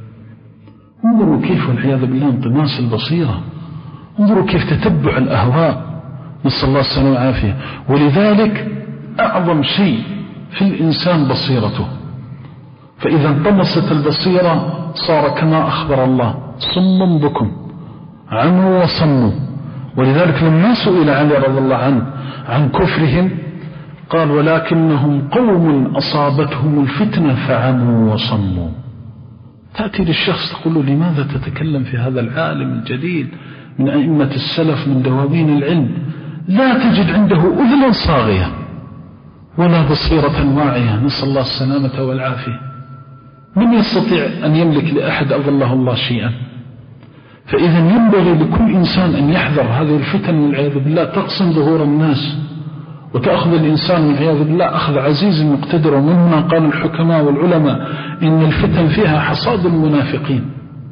انظروا كيف والعياذ بالله انطماس البصيرة، انظروا كيف تتبع الأهواء، نسأل الله السلامة والعافية. ولذلك أعظم شيء في الإنسان بصيرته، فإذا انطمست البصيرة صار كما أخبر الله صم بكم عموا وصموا. ولذلك لما سئل علي رضي الله عنه عن كفرهم قال ولكنهم قوم أصابتهم الفتنة فعموا وصموا. تأتي للشخص تقول له لماذا تتكلم في هذا العالم الجليل من أئمة السلف من دواوين العلم، لا تجد عنده أذنا صاغية ولا بصيرة واعية، نسأل الله السلامة والعافية. من يستطيع أن يملك لأحد أظله الله شيئا؟ فإذا ينبغي لكل إنسان أن يحذر هذه الفتن والعياذ بالله تقسم ظهور الناس وتأخذ الإنسان والعياذ بالله أخذ عزيز مقتدر. ومن هنا قال الحكماء والعلماء إن الفتن فيها حصاد المنافقين،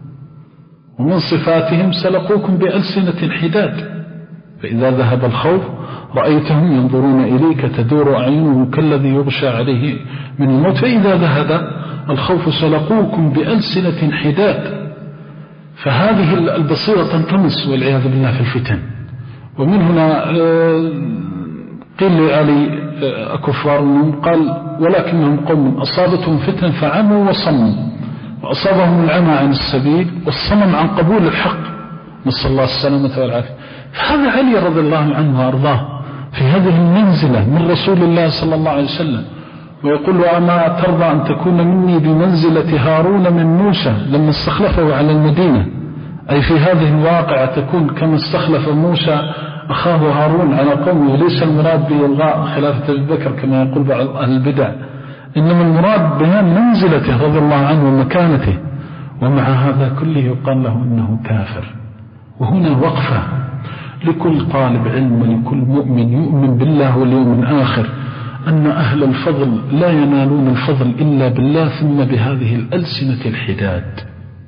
ومن صفاتهم سلقوكم بألسنة حداد، فإذا ذهب الخوف رأيتهم ينظرون إليك تدور أعينهم كالذي يغشى عليه من الموت، فإذا ذهب الخوف سلقوكم بألسنة حداد. فهذه البصيرة تنطمس والعياذ بالله في الفتن. ومن هنا قيل لعلي أكفار منهم قال ولكنهم قوم أصابتهم فتن فعموا وصموا، وأصابهم العمى عن السبيل والصمم عن قبول الحق، نسأل الله السلامة والعافية. فهذا علي رضي الله عنه وأرضاه في هذه المنزلة من رسول الله صلى الله عليه وسلم، ويقول له أما ترضى أن تكون مني بمنزلة هارون من موسى لما استخلفه على المدينة، أي في هذه الواقعة تكون كما استخلف موسى أخاه هارون على قومه. ليس المراد بإلغاء خلافة أبي بكر كما يقول بعض أهل البدع، إنما المراد بيان منزلته رضي الله عنه ومكانته، ومع هذا كله يقال له إنه كافر. وهنا وقفة لكل طالب علم ولكل مؤمن يؤمن بالله واليوم الآخر أن أهل الفضل لا ينالون الفضل إلا بالله ثم بهذه الألسنة الحداد.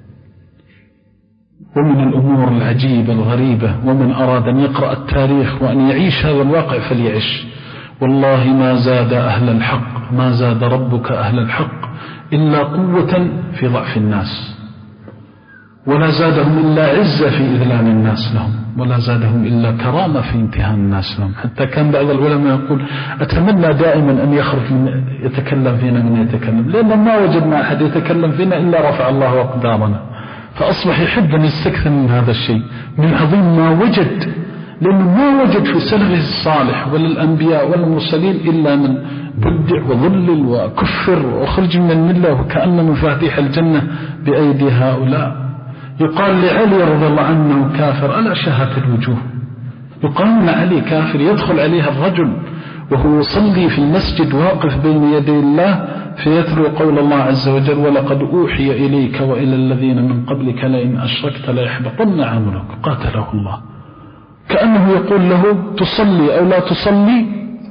ومن الأمور العجيبة الغريبة، ومن أراد أن يقرأ التاريخ وأن يعيش هذا الواقع فليعيش، والله ما زاد أهل الحق ما زاد ربك أهل الحق إلا قوة في ضعف الناس، ولا زادهم إلا عزة في إذلال الناس لهم، ولا زادهم إلا كرامة في امتهان الناس لهم. حتى كان بعض العلماء يقول أتمنى دائما أن يخرج من يتكلم فينا من يتكلم، لأن ما وجدنا أحد يتكلم فينا إلا رفع الله أقدامنا، فأصبح يحب أن يستكثر من هذا الشيء من عظيم ما وجد، لأنه ما وجد في سلفه الصالح ولا الأنبياء ولا المرسلين إلا من بدع وظلل وكفر وخرج من الملة، وكأن مفاتيح الجنة بأيدي هؤلاء. يقال لعلي رضي الله عنه كافر، ألا شهت الوجوه. يقال أن علي كافر يدخل عليها الرجل وهو يصلي في المسجد واقف بين يدي الله فيتلو قول الله عز وجل ولقد أوحي إليك وإلى الذين من قبلك لئن أشركت ليحبطن عملك، قاتله الله. كأنه يقول له تصلي أو لا تصلي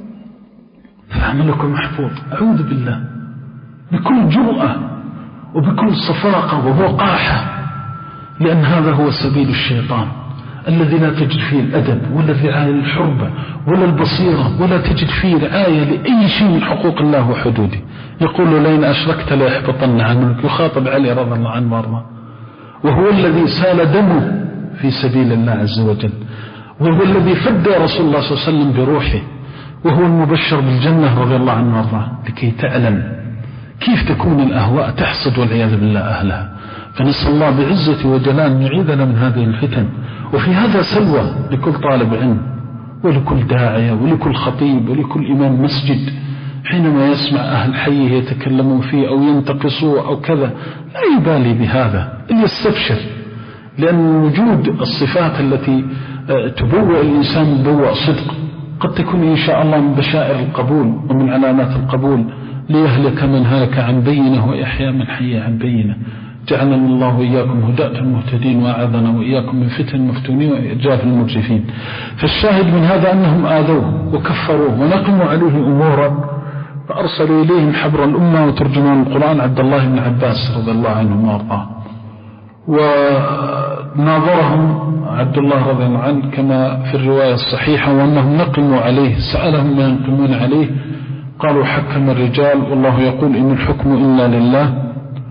فعملك محفوظ. أعوذ بالله، بكل جرأة وبكل صفاقة ووقاحة، لأن هذا هو سبيل الشيطان الذي لا تجد فيه الأدب ولا رعاية الحربة ولا البصيرة، ولا تجد فيه رعاية لأي شيء من حقوق الله وحدوده. يقول له لئن أشركت لا يحبطن عملك، يخاطب علي رضي الله عنه وارضاه، وهو الذي سال دمه في سبيل الله عز وجل، وهو الذي فدى رسول الله صلى الله عليه وسلم بروحه، وهو المبشر بالجنة رضي الله عنه وارضاه، لكي تعلم كيف تكون الأهواء تحصد والعياذ بالله أهلها. فنسأل الله بعزة وجلال يعيذنا من هذه الفتن. وفي هذا سلوى لكل طالب علم ولكل داعية ولكل خطيب ولكل إمام مسجد، حينما يسمع أهل حيه يتكلمون فيه أو ينتقصوه أو كذا لا يبالي بهذا، إن يستبشر، لأن وجود الصفات التي تبوء الإنسان بوء صدق قد تكون إن شاء الله من بشائر القبول ومن علامات القبول، ليهلك من هلك عن بينه ويحيى من حي عن بينه. جعلنا الله وإياكم هداة المهتدين، وأعاذنا وإياكم من فتن المفتونين وإرجاف المرجفين. فالشاهد من هذا أنهم آذوه وكفروه ونقموا عليه أمورا، فأرسلوا إليهم حبر الأمة وترجمان القرآن عبد الله بن عباس رضي الله عنه وارضاه. ناظرهم عبد الله رضي الله عنه كما في الرواية الصحيحة، وأنهم نقموا عليه، سألهم ما ينقمون عليه، قالوا حكم الرجال والله يقول إن الحكم إلا لله.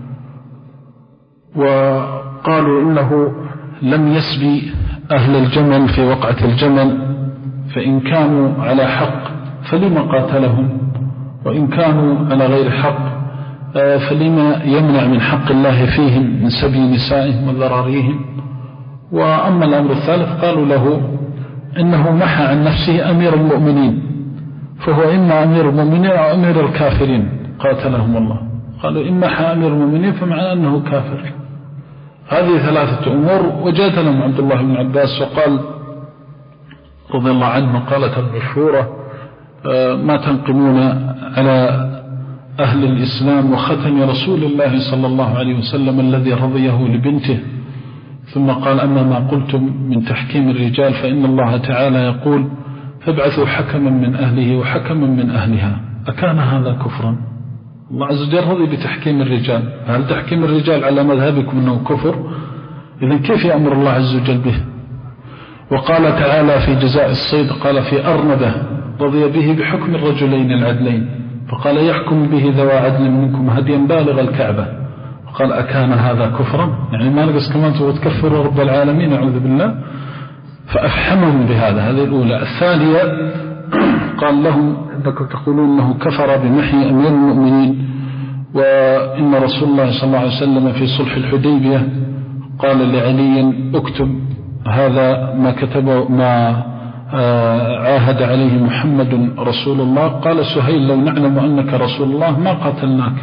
وقالوا إنه لم يسبي أهل الجمل في وقعة الجمل، فإن كانوا على حق فلما قاتلهم، وإن كانوا على غير حق فلما يمنع من حق الله فيهم من سبي نسائهم وذراريهم. وأما الأمر الثالث قالوا له إنه محى عن نفسه أمير المؤمنين، فهو إما أمير المؤمنين أو أمير الكافرين قاتلهم الله. قالوا إما محى أمير المؤمنين فمعنى أنه كافر. هذه ثلاثة أمور. وجادلهم عبد الله بن عباس وقال رضي الله عنه قالت المشهورة ما تنقمون على أهل الإسلام وختم رسول الله صلى الله عليه وسلم الذي رضيه لبنته. ثم قال أما ما قلتم من تحكيم الرجال فإن الله تعالى يقول فابعثوا حكما من أهله وحكما من أهلها. أكان هذا كفرا؟ الله عز وجل رضي بتحكيم الرجال، هل تحكيم الرجال على مذهبكم أنه كفر؟ إذن كيف يأمر الله عز وجل به؟ وقال تعالى في جزاء الصيد قال في أرنبة رضي به بحكم الرجلين العدلين، فقال يحكم به ذوى عدل منكم هديا بالغ الكعبة. قال أكان هذا كفرا؟ يعني ما نقص كمان تكفروا رب العالمين أعوذ بالله. فأفحمهم بهذا. هذه الأولى. الثانية قال لهم أنكم تقولون أنه كفر بمحي أمير المؤمنين، وإن رسول الله صلى الله عليه وسلم في صلح الحديبية قال لعلي اكتب هذا ما كتبه ما عاهد عليه محمد رسول الله. قال سهيل لو نعلم أنك رسول الله ما قاتلناك،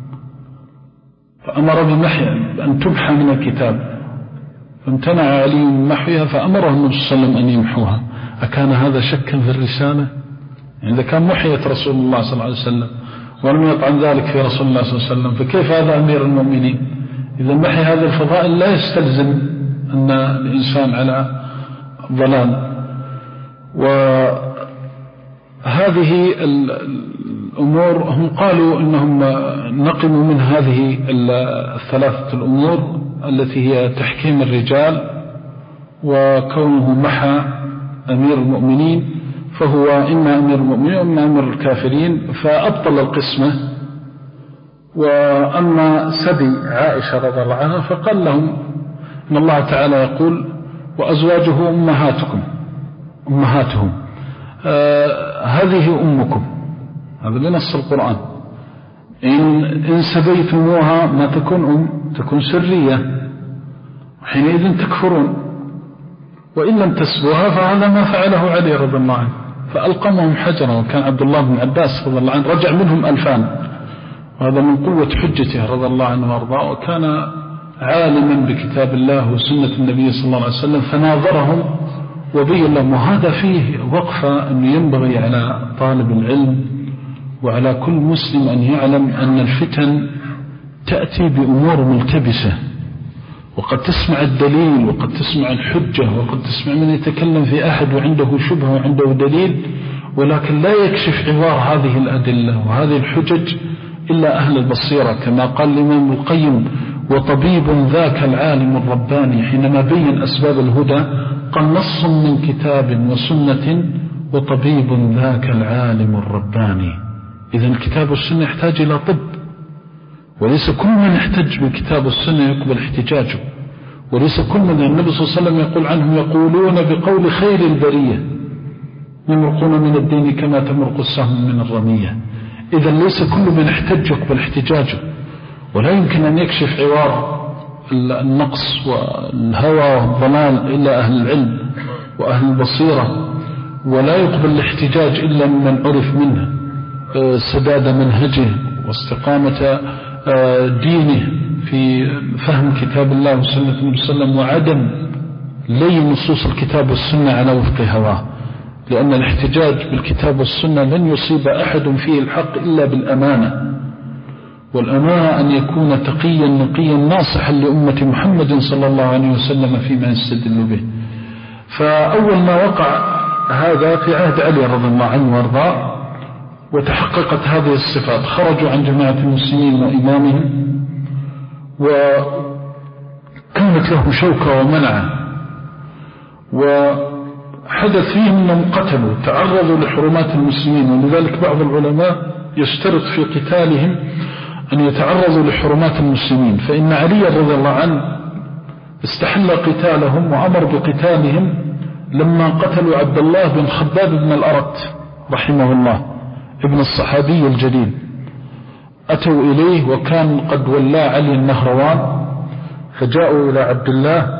فأمر بمحي أن تمحى من الكتاب، فامتنع علي من محيها فأمره النبي صلى الله عليه وسلم أن يمحوها. أكان هذا شكا في الرسالة؟ يعني إذا كان محيت رسول الله صلى الله عليه وسلم ولم يطعن ذلك في رسول الله صلى الله عليه وسلم، فكيف هذا أمير المؤمنين؟ إذا محي هذه الفضائل لا يستلزم أن الإنسان على ضلال. وهذه الأمور هم قالوا إنهم نقموا من هذه الثلاثة الأمور التي هي تحكيم الرجال وكونه محى أمير المؤمنين، فهو إما أمير المؤمنين وإما أمير الكافرين، فأبطل القسمة. وأما سبي عائشة رضي الله عنها فقال لهم إن الله تعالى يقول وأزواجه أمهاتكم أمهاتهم آه هذه أمكم، هذا بنص القرآن. إن, إن سبيتموها ما تكون أم تكون سرية، حينئذ تكفرون، وإن لم تسبوها فهذا ما فعله علي رضي الله عنه فألقمهم حجرا. وكان عبد الله بن عباس رضي الله عنه رجع منهم ألفان، وهذا من قوة حجته رضي الله عنه وارضاه، وكان عالما بكتاب الله وسنة النبي صلى الله عليه وسلم، فناظرهم وبين لهم. وهذا فيه وقفة أنه ينبغي على طالب العلم وعلى كل مسلم أن يعلم أن الفتن تأتي بأمور ملتبسة، وقد تسمع الدليل وقد تسمع الحجة وقد تسمع من يتكلم في أحد وعنده شبهة وعنده دليل، ولكن لا يكشف عوار هذه الأدلة وهذه الحجج إلا أهل البصيرة، كما قال الإمام القيم وطبيب ذاك العالم الرباني حينما بين أسباب الهدى قال نص من كتاب وسنة وطبيب ذاك العالم الرباني. إذا الكتاب والسنة يحتاج إلى طب، وليس كل من يحتج بالكتاب والسنة يقبل احتجاجه، وليس كل من النبي صلى الله عليه وسلم يقول عنهم يقولون بقول خير البرية يمرقون من الدين كما تمرق السهم من الرمية. إذا ليس كل من احتج يقبل احتجاجه، ولا يمكن أن يكشف عوار النقص والهوى والضلال إلا أهل العلم وأهل البصيرة، ولا يقبل الاحتجاج إلا من عرف منه سداد منهجه واستقامة دينه في فهم كتاب الله وسنة النبي صلى الله عليه وسلم، وعدم لي نصوص الكتاب والسنة على وفق هواه، لأن الاحتجاج بالكتاب والسنة لن يصيب أحد فيه الحق إلا بالأمانة، والأمانة أن يكون تقيا نقيا ناصحا لأمة محمد صلى الله عليه وسلم فيما يستدل به. فأول ما وقع هذا في عهد علي رضي الله عنه وارضاه، وتحققت هذه الصفات، خرجوا عن جماعة المسلمين وإمامهم، كانت لهم شوكة ومنعة، وحدث فيهم أنهم قتلوا تعرضوا لحرمات المسلمين. ولذلك بعض العلماء يشترط في قتالهم أن يتعرضوا لحرمات المسلمين، فإن علي رضي الله عنه استحل قتالهم وأمر بقتالهم لما قتلوا عبد الله بن خباب بن الأرت رحمه الله ابن الصحابي الجليل. أتوا إليه وكان قد ولى علي النهروان، فجاءوا إلى عبد الله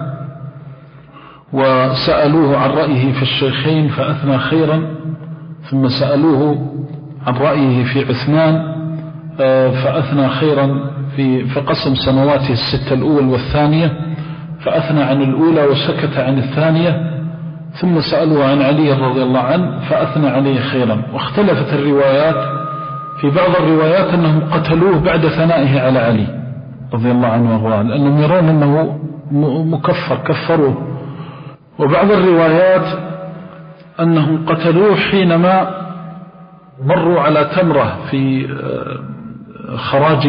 وسألوه عن رأيه في الشيخين فأثنى خيرا، ثم سألوه عن رأيه في عثمان فأثنى خيرا في فقسم سنواته الستة الأول والثانية، فأثنى عن الأولى وسكت عن الثانية، ثم سألوه عن علي رضي الله عنه فأثنى عليه خيرا. واختلفت الروايات، في بعض الروايات أنهم قتلوه بعد ثنائه على علي رضي الله عنه وارضاه لأنهم يرون أنه مكفر كفروه، وبعض الروايات أنهم قتلوه حينما مروا على تمرة في خراج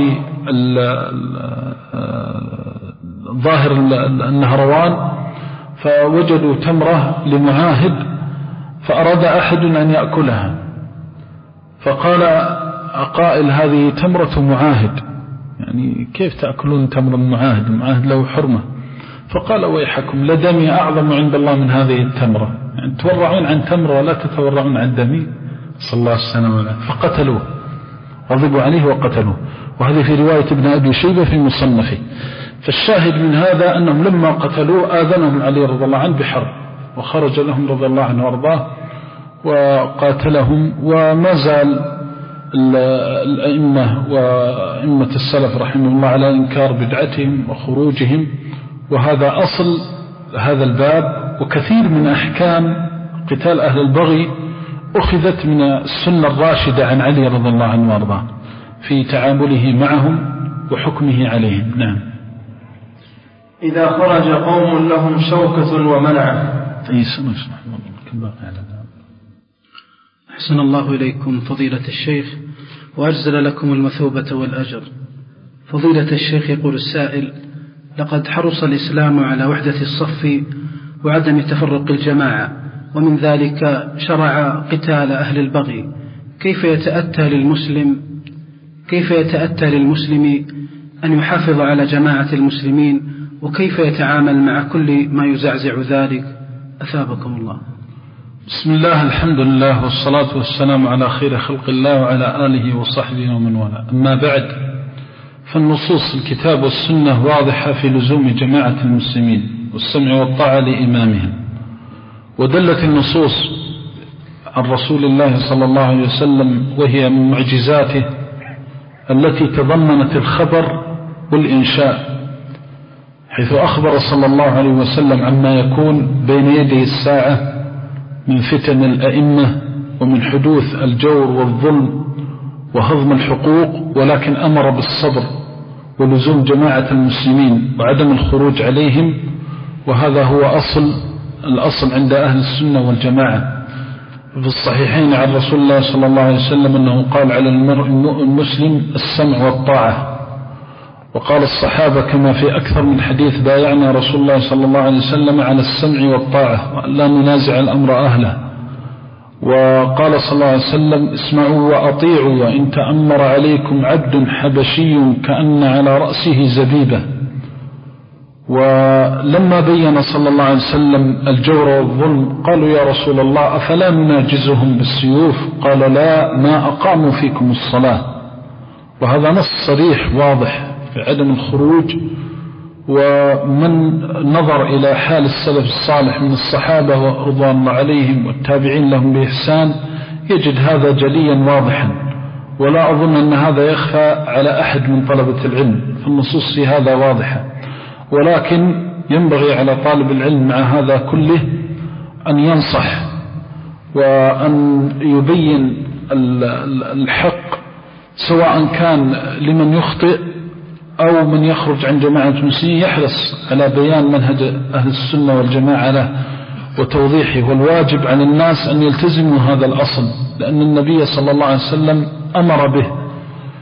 ظاهر النهروان، فوجدوا تمرة لمعاهد فأراد أحد أن يأكلها، فقال قائل هذه تمرة معاهد، يعني كيف تأكلون تمر المعاهد؟ المعاهد له حرمة. فقال ويحكم لدمي أعظم عند الله من هذه التمرة، يعني تورعون عن تمرة ولا تتورعون عن دمي صلى الله عليه وسلم. فقتلوه، غضبوا عليه وقتلوه. وهذه في رواية ابن أبي شيبة في مصنفه. فالشاهد من هذا أنهم لما قتلوه آذنهم علي رضي الله عنه بحرب، وخرج لهم رضي الله عنه وارضاه وقاتلهم. وما زال الأئمة وأئمة السلف رحمه الله على إنكار بدعتهم وخروجهم، وهذا أصل هذا الباب. وكثير من أحكام قتال أهل البغي أخذت من السنة الراشدة عن علي رضي الله عنه وارضاه في تعامله معهم وحكمه عليهم. نعم. إذا خرج قوم لهم شوكة ومنعة. أحسن الله إليكم فضيلة الشيخ وأجزل لكم المثوبة والأجر. فضيلة الشيخ يقول السائل: لقد حرص الإسلام على وحدة الصف وعدم تفرق الجماعة، ومن ذلك شرع قتال أهل البغي. كيف يتأتى للمسلم كيف يتأتى للمسلم أن يحافظ على جماعة المسلمين، وكيف يتعامل مع كل ما يزعزع ذلك؟ أثابكم الله. بسم الله، الحمد لله، والصلاة والسلام على خير خلق الله وعلى آله وصحبه ومن والاه. أما بعد، فالنصوص الكتاب والسنة واضحة في لزوم جماعة المسلمين والسمع والطاعة لإمامهم. ودلت النصوص عن رسول الله صلى الله عليه وسلم، وهي من معجزاته التي تضمنت الخبر والإنشاء، حيث أخبر صلى الله عليه وسلم عما يكون بين يدي الساعة من فتن الأئمة ومن حدوث الجور والظلم وهضم الحقوق، ولكن أمر بالصبر ولزوم جماعة المسلمين وعدم الخروج عليهم. وهذا هو أصل الأصل عند أهل السنة والجماعة. في الصحيحين عن رسول الله صلى الله عليه وسلم أنه قال: على المرء المسلم السمع والطاعة. وقال الصحابة كما في أكثر من حديث: بايعنا رسول الله صلى الله عليه وسلم على السمع والطاعة وأن لا ننازع الأمر أهله. وقال صلى الله عليه وسلم: اسمعوا وأطيعوا وإن تأمر عليكم عبد حبشي كأن على رأسه زبيبة. ولما بين صلى الله عليه وسلم الجور والظلم قالوا: يا رسول الله أفلا نناجزهم بالسيوف؟ قال: لا، ما أقاموا فيكم الصلاة. وهذا نص صريح واضح في عدم الخروج. ومن نظر إلى حال السلف الصالح من الصحابة ورضوان الله عليهم والتابعين لهم بإحسان يجد هذا جليا واضحا، ولا أظن أن هذا يخفى على أحد من طلبة العلم، فالنصوص في هذا واضحة. ولكن ينبغي على طالب العلم مع هذا كله أن ينصح وأن يبين الحق، سواء كان لمن يخطئ أو من يخرج عن جماعة المسلمين، يحرص على بيان منهج أهل السنة والجماعة له وتوضيحه. والواجب عن الناس أن يلتزموا هذا الأصل، لأن النبي صلى الله عليه وسلم أمر به.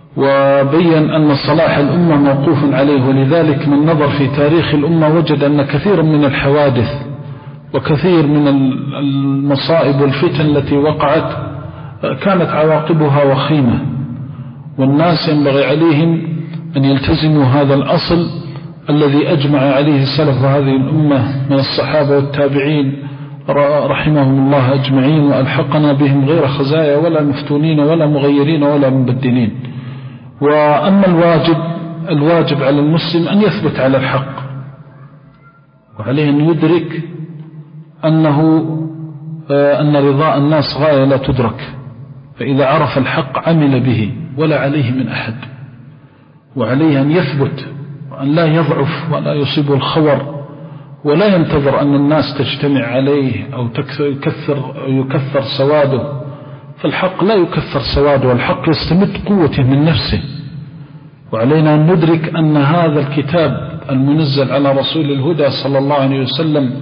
وبين أن صلاح الأمة موقوف عليه، ولذلك من نظر في تاريخ الأمة وجد أن كثير من الحوادث وكثير من المصائب والفتن التي وقعت كانت عواقبها وخيمة، والناس ينبغي عليهم أن يلتزموا هذا الأصل الذي أجمع عليه سلف هذه الأمة من الصحابة والتابعين رحمهم الله أجمعين، وألحقنا بهم غير خزايا ولا مفتونين ولا مغيرين ولا مبدلين. وأما الواجب الواجب على المسلم أن يثبت على الحق، وعليه أن يدرك أنه أن رضاء الناس غاية لا تدرك، فإذا عرف الحق عمل به ولا عليه من أحد، وعليه أن يثبت وأن لا يضعف ولا يصيب الخور، ولا ينتظر أن الناس تجتمع عليه أو يكثر, يكثر سواده، فالحق لا يكثر سواده، والحق يستمد قوته من نفسه. وعلينا أن ندرك أن هذا الكتاب المنزل على رسول الهدى صلى الله عليه وسلم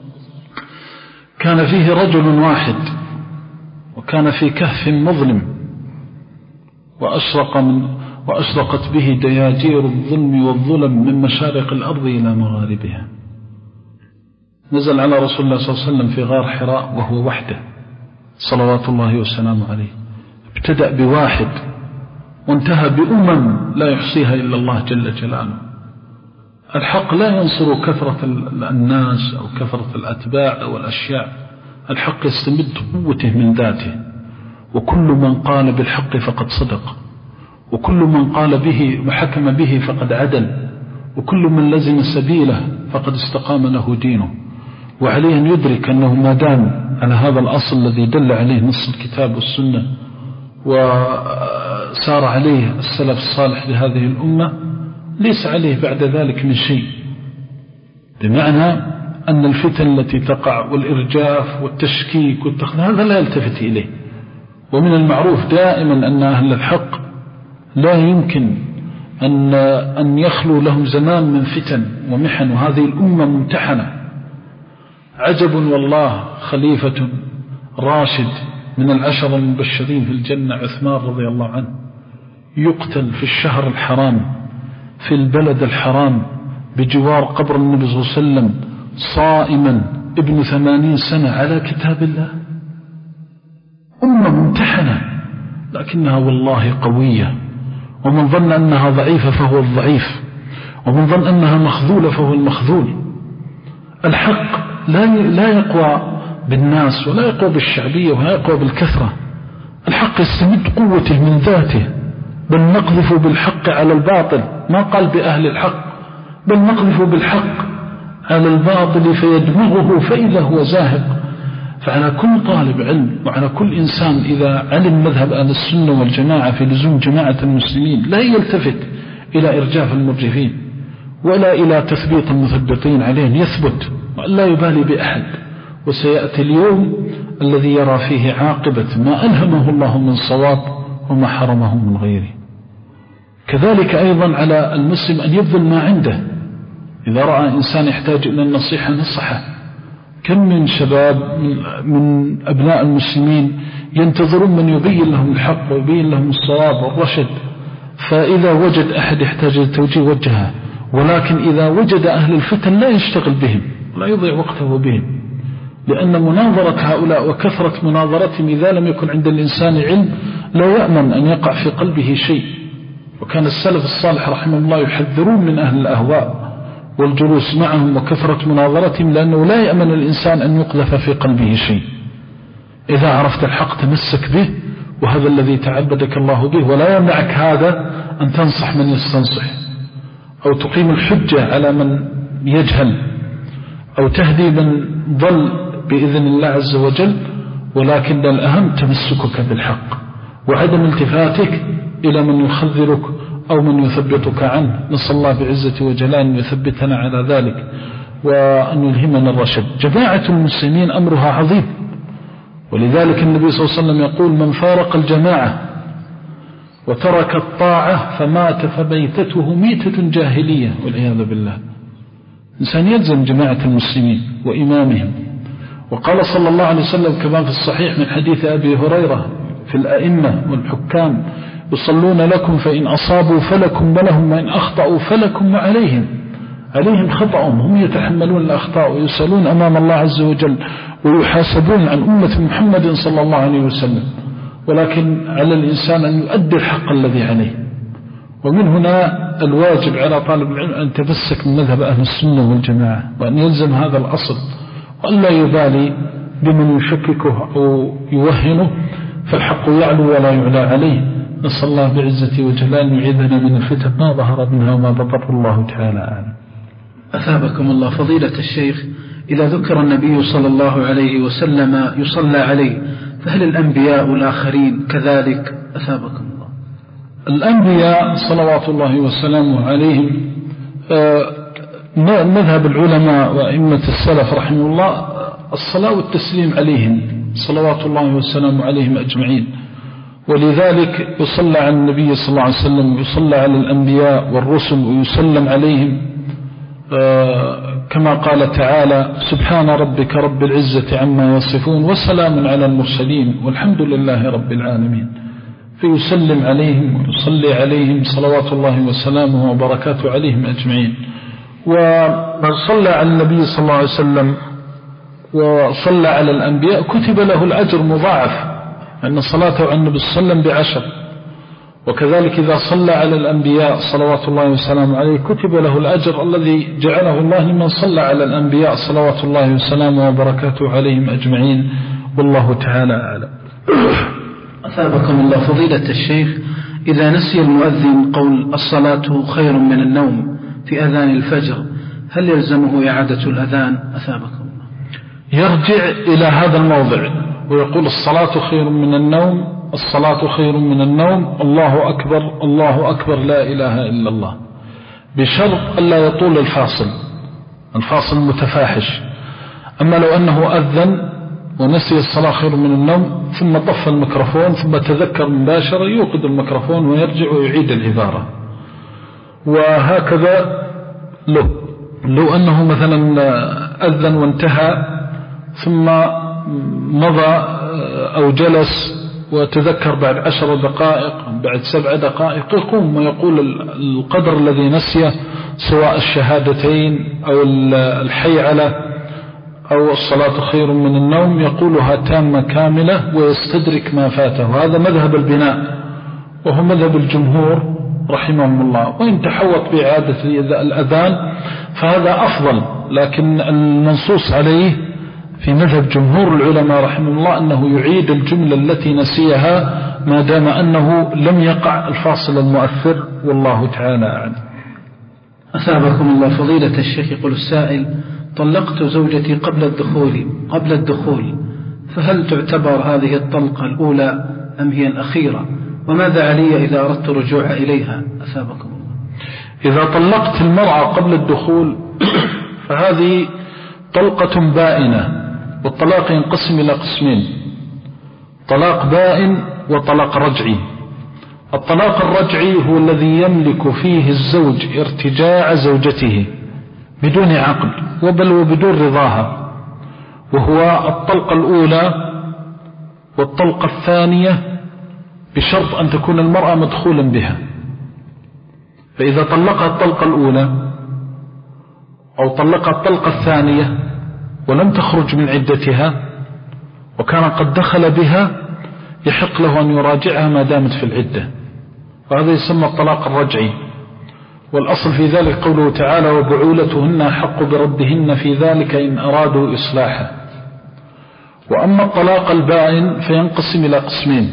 كان فيه رجل واحد، وكان في كهف مظلم، وأشرق من وأشرقت به دياجير الظلم والظلم من مشارق الأرض إلى مغاربها. نزل على رسول الله صلى الله عليه وسلم في غار حراء وهو وحده صلوات الله وسلامه عليه، ابتدأ بواحد وانتهى بأمم لا يحصيها إلا الله جل جلاله. الحق لا ينصر كثرة الناس أو كثرة الأتباع أو الأشياء، الحق يستمد قوته من ذاته، وكل من قال بالحق فقد صدق، وكل من قال به وحكم به فقد عدل، وكل من لزم سبيله فقد استقام له دينه. وعليه أن يدرك أنه ما دام على هذا الأصل الذي دل عليه نص الكتاب والسنة وسار عليه السلف الصالح لهذه الأمة، ليس عليه بعد ذلك من شيء، بمعنى أن الفتن التي تقع والإرجاف والتشكيك والتخذ هذا لا يلتفت إليه. ومن المعروف دائما أن أهل الحق لا يمكن أن أن يخلو لهم زمان من فتن ومحن، وهذه الأمة ممتحنة. عجب والله، خليفة راشد من العشر المبشرين في الجنة عثمان رضي الله عنه يقتل في الشهر الحرام في البلد الحرام بجوار قبر النبي صلى الله عليه وسلم صائما ابن ثمانين سنة على كتاب الله. أمة ممتحنة لكنها والله قوية، ومن ظن أنها ضعيفة فهو الضعيف، ومن ظن أنها مخذولة فهو المخذول. الحق لا لا يقوى بالناس ولا يقوى بالشعبية ولا يقوى بالكثرة، الحق يستمد قوته من ذاته. بل نقذف بالحق على الباطل، ما قال بأهل الحق، بل نقذف بالحق على الباطل فيدمغه فإذا هو زاهق. فعلى كل طالب علم وعلى كل إنسان إذا علم مذهب أهل السنة والجماعة في لزوم جماعة المسلمين لا يلتفت إلى إرجاف المرجفين ولا إلى تثبيط المثبطين عليهم، يثبت ولا يبالي بأحد. وسيأتي اليوم الذي يرى فيه عاقبة ما ألهمه الله من صواب وما حرمه من غيره. كذلك أيضا على المسلم أن يبذل ما عنده، إذا رأى إنسان يحتاج إلى النصيحة نصحه. كم من شباب من أبناء المسلمين ينتظرون من يبين لهم الحق ويبين لهم الصواب والرشد، فإذا وجد أحد يحتاج للتوجيه وجهه، ولكن إذا وجد أهل الفتن لا يشتغل بهم ولا يضيع وقته بهم، لأن مناظرة هؤلاء وكثرة مناظرتهم إذا لم يكن عند الإنسان علم لا يأمن أن يقع في قلبه شيء. وكان السلف الصالح رحمه الله يحذرون من أهل الأهواء والجلوس معهم وكثرة مناظرتهم، لأنه لا يأمن الإنسان أن يقذف في قلبه شيء. إذا عرفت الحق تمسك به، وهذا الذي تعبدك الله به، ولا يمنعك هذا أن تنصح من يستنصح أو تقيم الحجة على من يجهل أو تهدي من ضل بإذن الله عز وجل. ولكن الأهم تمسكك بالحق وعدم التفاتك إلى من يخذلك أو من يثبتك عنه. نسأل الله بعزة وجلال أن يثبتنا على ذلك وأن يلهمنا الرشد. جماعة المسلمين أمرها عظيم، ولذلك النبي صلى الله عليه وسلم يقول: من فارق الجماعة وترك الطاعة فمات فميتته ميتة جاهلية والعياذ بالله. إنسان يلزم جماعة المسلمين وإمامهم. وقال صلى الله عليه وسلم كما في الصحيح من حديث أبي هريرة في الأئمة والحكام: يصلون لكم فإن أصابوا فلكم ولهم وإن أخطأوا فلكم وعليهم، عليهم خطأهم، هم يتحملون الأخطاء ويسألون أمام الله عز وجل ويحاسبون عن أمة محمد صلى الله عليه وسلم، ولكن على الإنسان أن يؤدي الحق الذي عليه. ومن هنا الواجب على طالب العلم أن يتمسك من مذهب أهل السنة والجماعة، وأن يلزم هذا الأصل، وأن لا يبالي بمن يشككه أو يوهنه، فالحق يعلو ولا يعلى عليه. نسأل الله بعزته وجلاله أن يعيذنا من الفتن ما ظهر منها وما بطن، الله تعالى أعلم. أثابكم الله فضيلة الشيخ، إذا ذكر النبي صلى الله عليه وسلم يصلى عليه، فهل الأنبياء الآخرين كذلك؟ أثابكم الله. الأنبياء صلوات الله وسلامه عليهم مذهب العلماء وأئمة السلف رحمه الله الصلاة والتسليم عليهم صلوات الله وسلامه عليهم أجمعين، ولذلك يصلى على النبي صلى الله عليه وسلم ويصلى على الأنبياء والرسل ويسلم عليهم، كما قال تعالى: سبحان ربك رب العزة عما يصفون وسلام على المرسلين والحمد لله رب العالمين. فيسلم عليهم ويصلي عليهم صلوات الله وسلامه وبركاته عليهم أجمعين. ومن صلى على النبي صلى الله عليه وسلم وصلى على الأنبياء كتب له الأجر مضاعف، أن صلاته على النبي صلى الله عليه وسلم بعشر، وكذلك إذا صلى على الأنبياء صلوات الله وسلامه عليه كتب له الأجر الذي جعله الله لمن صلى على الأنبياء صلوات الله وسلامه وبركاته عليهم أجمعين، والله تعالى أعلم. أثابكم الله فضيلة الشيخ، إذا نسي المؤذن قول الصلاة خير من النوم في أذان الفجر، هل يلزمه إعادة الأذان؟ أثابكم الله. يرجع إلى هذا الموضع ويقول: الصلاة خير من النوم، الصلاة خير من النوم، الله أكبر الله أكبر لا إله إلا الله، بشرط ألا يطول الفاصل، الفاصل متفاحش. أما لو أنه أذن ونسي الصلاة خير من النوم ثم طفى الميكروفون ثم تذكر مباشرة، يوقد الميكروفون ويرجع ويعيد العبارة. وهكذا لو, لو أنه مثلا أذن وانتهى ثم مضى أو جلس وتذكر بعد عشر دقائق بعد سبع دقائق، يقوم ويقول القدر الذي نسيه، سواء الشهادتين أو الحيعلة أو الصلاة خير من النوم، يقولها تامة كاملة ويستدرك ما فاته. هذا مذهب البناء وهو مذهب الجمهور رحمهم الله. وإن تحوط بإعادة الأذان فهذا أفضل، لكن المنصوص عليه في مذهب جمهور العلماء رحمه الله أنه يعيد الجملة التي نسيها ما دام أنه لم يقع الفاصل المؤثر، والله تعالى أعلم. أثابكم الله فضيلة الشيخ، يقول السائل: طلقت زوجتي قبل الدخول قبل الدخول فهل تعتبر هذه الطلقة الأولى أم هي الأخيرة؟ وماذا علي إذا أردت الرجوع إليها؟ أثابكم الله. إذا طلقت المرأة قبل الدخول فهذه طلقة بائنة، والطلاق ينقسم إلى قسمين: طلاق بائن وطلاق رجعي. الطلاق الرجعي هو الذي يملك فيه الزوج ارتجاع زوجته بدون عقد وبل وبدون رضاها، وهو الطلقة الأولى والطلقة الثانية، بشرط أن تكون المرأة مدخولا بها. فإذا طلقها الطلقة الأولى أو طلقها الطلقة الثانية ولم تخرج من عدتها وكان قد دخل بها، يحق له أن يراجعها ما دامت في العدة، وهذا يسمى الطلاق الرجعي. والأصل في ذلك قوله تعالى: وبعولتهن حق بردهن في ذلك إن أرادوا إصلاحا. وأما الطلاق البائن فينقسم إلى قسمين: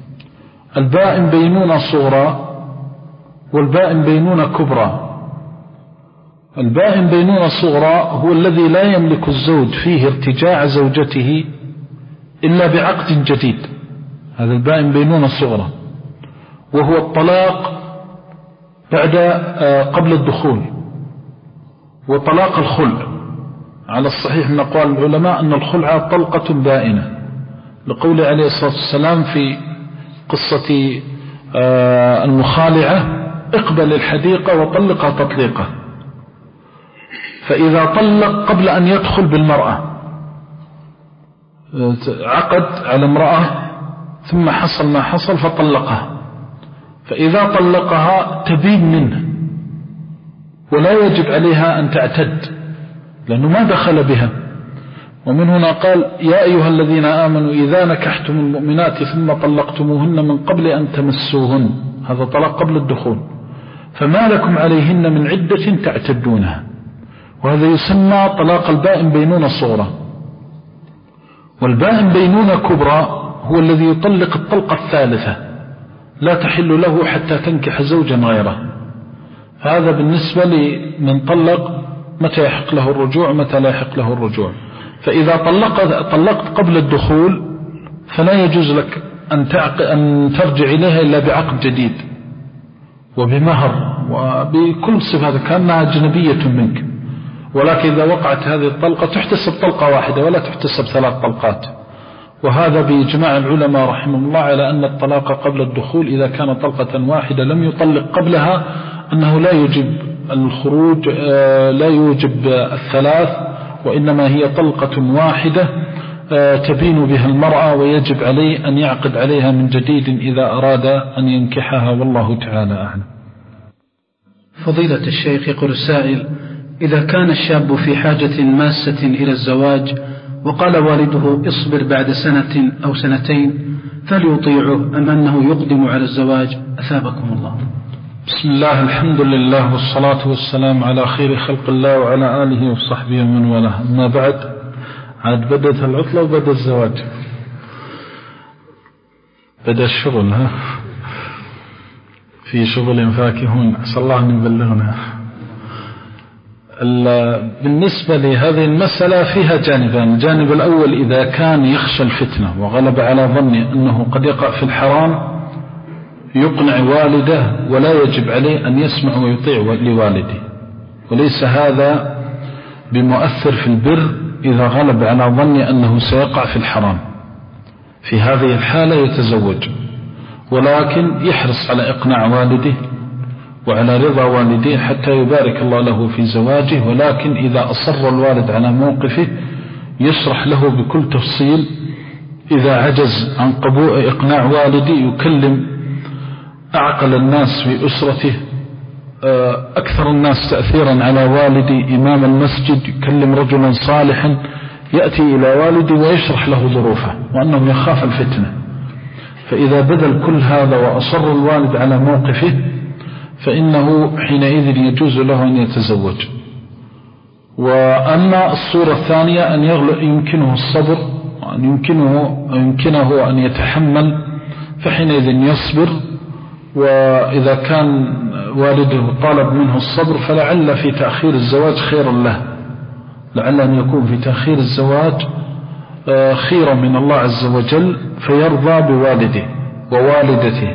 البائن بينونة صغرى والبائن بينونة كبرى. البائن بينونة صغرى هو الذي لا يملك الزوج فيه ارتجاع زوجته إلا بعقد جديد، هذا البائن بينونة صغرى، وهو الطلاق بعد قبل الدخول، وطلاق الخلع. على الصحيح من أقوال العلماء أن الخلع طلقة بائنة، لقول عليه الصلاة والسلام في قصة المخالعة: اقبل الحديقة وطلقها تطليقة. فإذا طلق قبل أن يدخل بالمرأة، عقد على امرأة ثم حصل ما حصل فطلقها، فإذا طلقها تبين منه ولا يجب عليها أن تعتد لأنه ما دخل بها. ومن هنا قال يا أيها الذين آمنوا إذا نكحتم المؤمنات ثم طلقتموهن من قبل أن تمسوهن، هذا طلاق قبل الدخول، فما لكم عليهن من عدة تعتدونها، وهذا يسمى طلاق البائن بينونة صغرى. والبائن بينونة كبرى هو الذي يطلق الطلقة الثالثة لا تحل له حتى تنكح زوجا غيره. فهذا بالنسبة لمن طلق متى يحق له الرجوع متى لا يحق له الرجوع. فإذا طلقت, طلقت قبل الدخول فلا يجوز لك أن, أن ترجع إليها إلا بعقد جديد وبمهر وبكل صفة كأنها أجنبية منك. ولكن إذا وقعت هذه الطلقة تحتسب طلقة واحدة ولا تحتسب ثلاث طلقات. وهذا بإجماع العلماء رحمه الله على أن الطلاق قبل الدخول إذا كان طلقة واحدة لم يطلق قبلها أنه لا يجب الخروج، لا يوجب الثلاث، وإنما هي طلقة واحدة تبين بها المرأة ويجب عليه أن يعقد عليها من جديد إذا أراد أن ينكحها، والله تعالى أعلم. فضيلة الشيخ، يقول السائل: إذا كان الشاب في حاجة ماسة إلى الزواج وقال والده اصبر بعد سنة أو سنتين، فهل يطيعه أم أنه يقدم على الزواج؟ أثابكم الله. بسم الله، الحمد لله، والصلاة والسلام على خير خلق الله وعلى آله وصحبه ومن والاه. أما بعد، عاد بدأت العطلة وبدأ الزواج، بدأ الشغل. ها في شغل فاكهون، أسأل الله أن يبلغنا. بالنسبة لهذه المسألة فيها جانبان. الجانب الأول إذا كان يخشى الفتنة وغلب على ظنه أنه قد يقع في الحرام يقنع والده، ولا يجب عليه أن يسمع ويطيع لوالده، وليس هذا بمؤثر في البر إذا غلب على ظنه أنه سيقع في الحرام. في هذه الحالة يتزوج، ولكن يحرص على إقناع والده وعلى رضا والديه حتى يبارك الله له في زواجه. ولكن إذا أصر الوالد على موقفه يشرح له بكل تفصيل. إذا عجز عن قبول إقناع والدي يكلم أعقل الناس في أسرته، أكثر الناس تأثيرا على والدي إمام المسجد، يكلم رجلا صالحا يأتي إلى والدي ويشرح له ظروفه وأنه يخاف الفتنة. فإذا بذل كل هذا وأصر الوالد على موقفه فإنه حينئذ يجوز له أن يتزوج. وأما الصورة الثانية أن يمكنه الصبر، وأن يمكنه, يمكنه أن يتحمل، فحينئذ يصبر. وإذا كان والده طالب منه الصبر فلعل في تأخير الزواج خيرا له، لعل أن يكون في تأخير الزواج خيرا من الله عز وجل فيرضى بوالده ووالدته،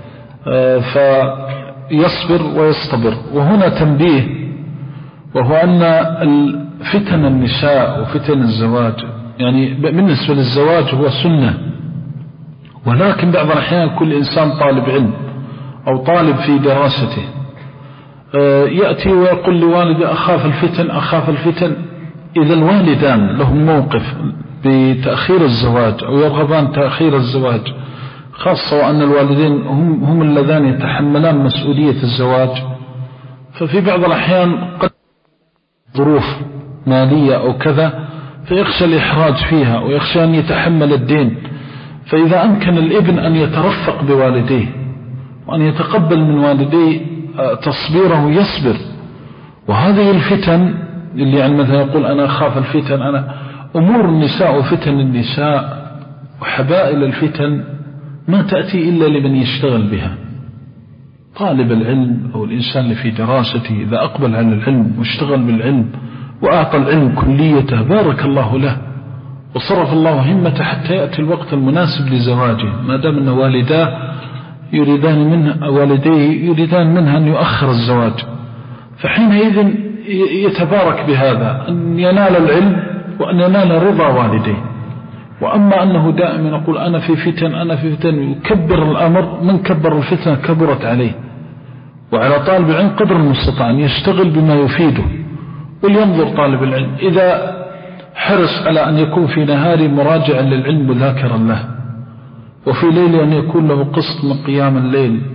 فيصبر ويصطبر. وهنا تنبيه، وهو أن فتن النساء وفتن الزواج يعني بالنسبة للزواج هو سنة، ولكن بعض الأحيان كل إنسان طالب علم أو طالب في دراسته يأتي ويقول لوالده أخاف الفتن أخاف الفتن. إذا الوالدان لهم موقف بتأخير الزواج أو يرغبان تأخير الزواج، خاصة وأن الوالدين هم, هم اللذان يتحملان مسؤولية الزواج، ففي بعض الأحيان قد ظروف مالية أو كذا فيخشى الإحراج فيها ويخشى أن يتحمل الدين. فإذا أمكن الابن أن يترفق بوالديه وأن يتقبل من والديه تصبيره يصبر. وهذه الفتن اللي يعني مثلا يقول أنا أخاف الفتن، أنا أمور النساء وفتن النساء وحبائل الفتن ما تأتي إلا لمن يشتغل بها. طالب العلم أو الإنسان اللي في دراسته إذا أقبل على العلم واشتغل بالعلم وأعطى العلم كليته بارك الله له وصرف الله همته حتى يأتي الوقت المناسب لزواجه، ما دام أن والداه يريدان منه والديه يريدان منها أن يؤخر الزواج، فحينئذ يتبارك بهذا أن ينال العلم وأن ينال رضا والديه. وأما أنه دائما يقول أنا في فتن أنا في فتن يكبر الأمر، من كبر الفتنة كبرت عليه. وعلى طالب العلم قدر المستطاع أن يشتغل بما يفيده ولينظر طالب العلم. إذا حرص على أن يكون في نهار مراجعا للعلم وذاكرا له، وفي ليل أن يكون له قسط من قيام الليل،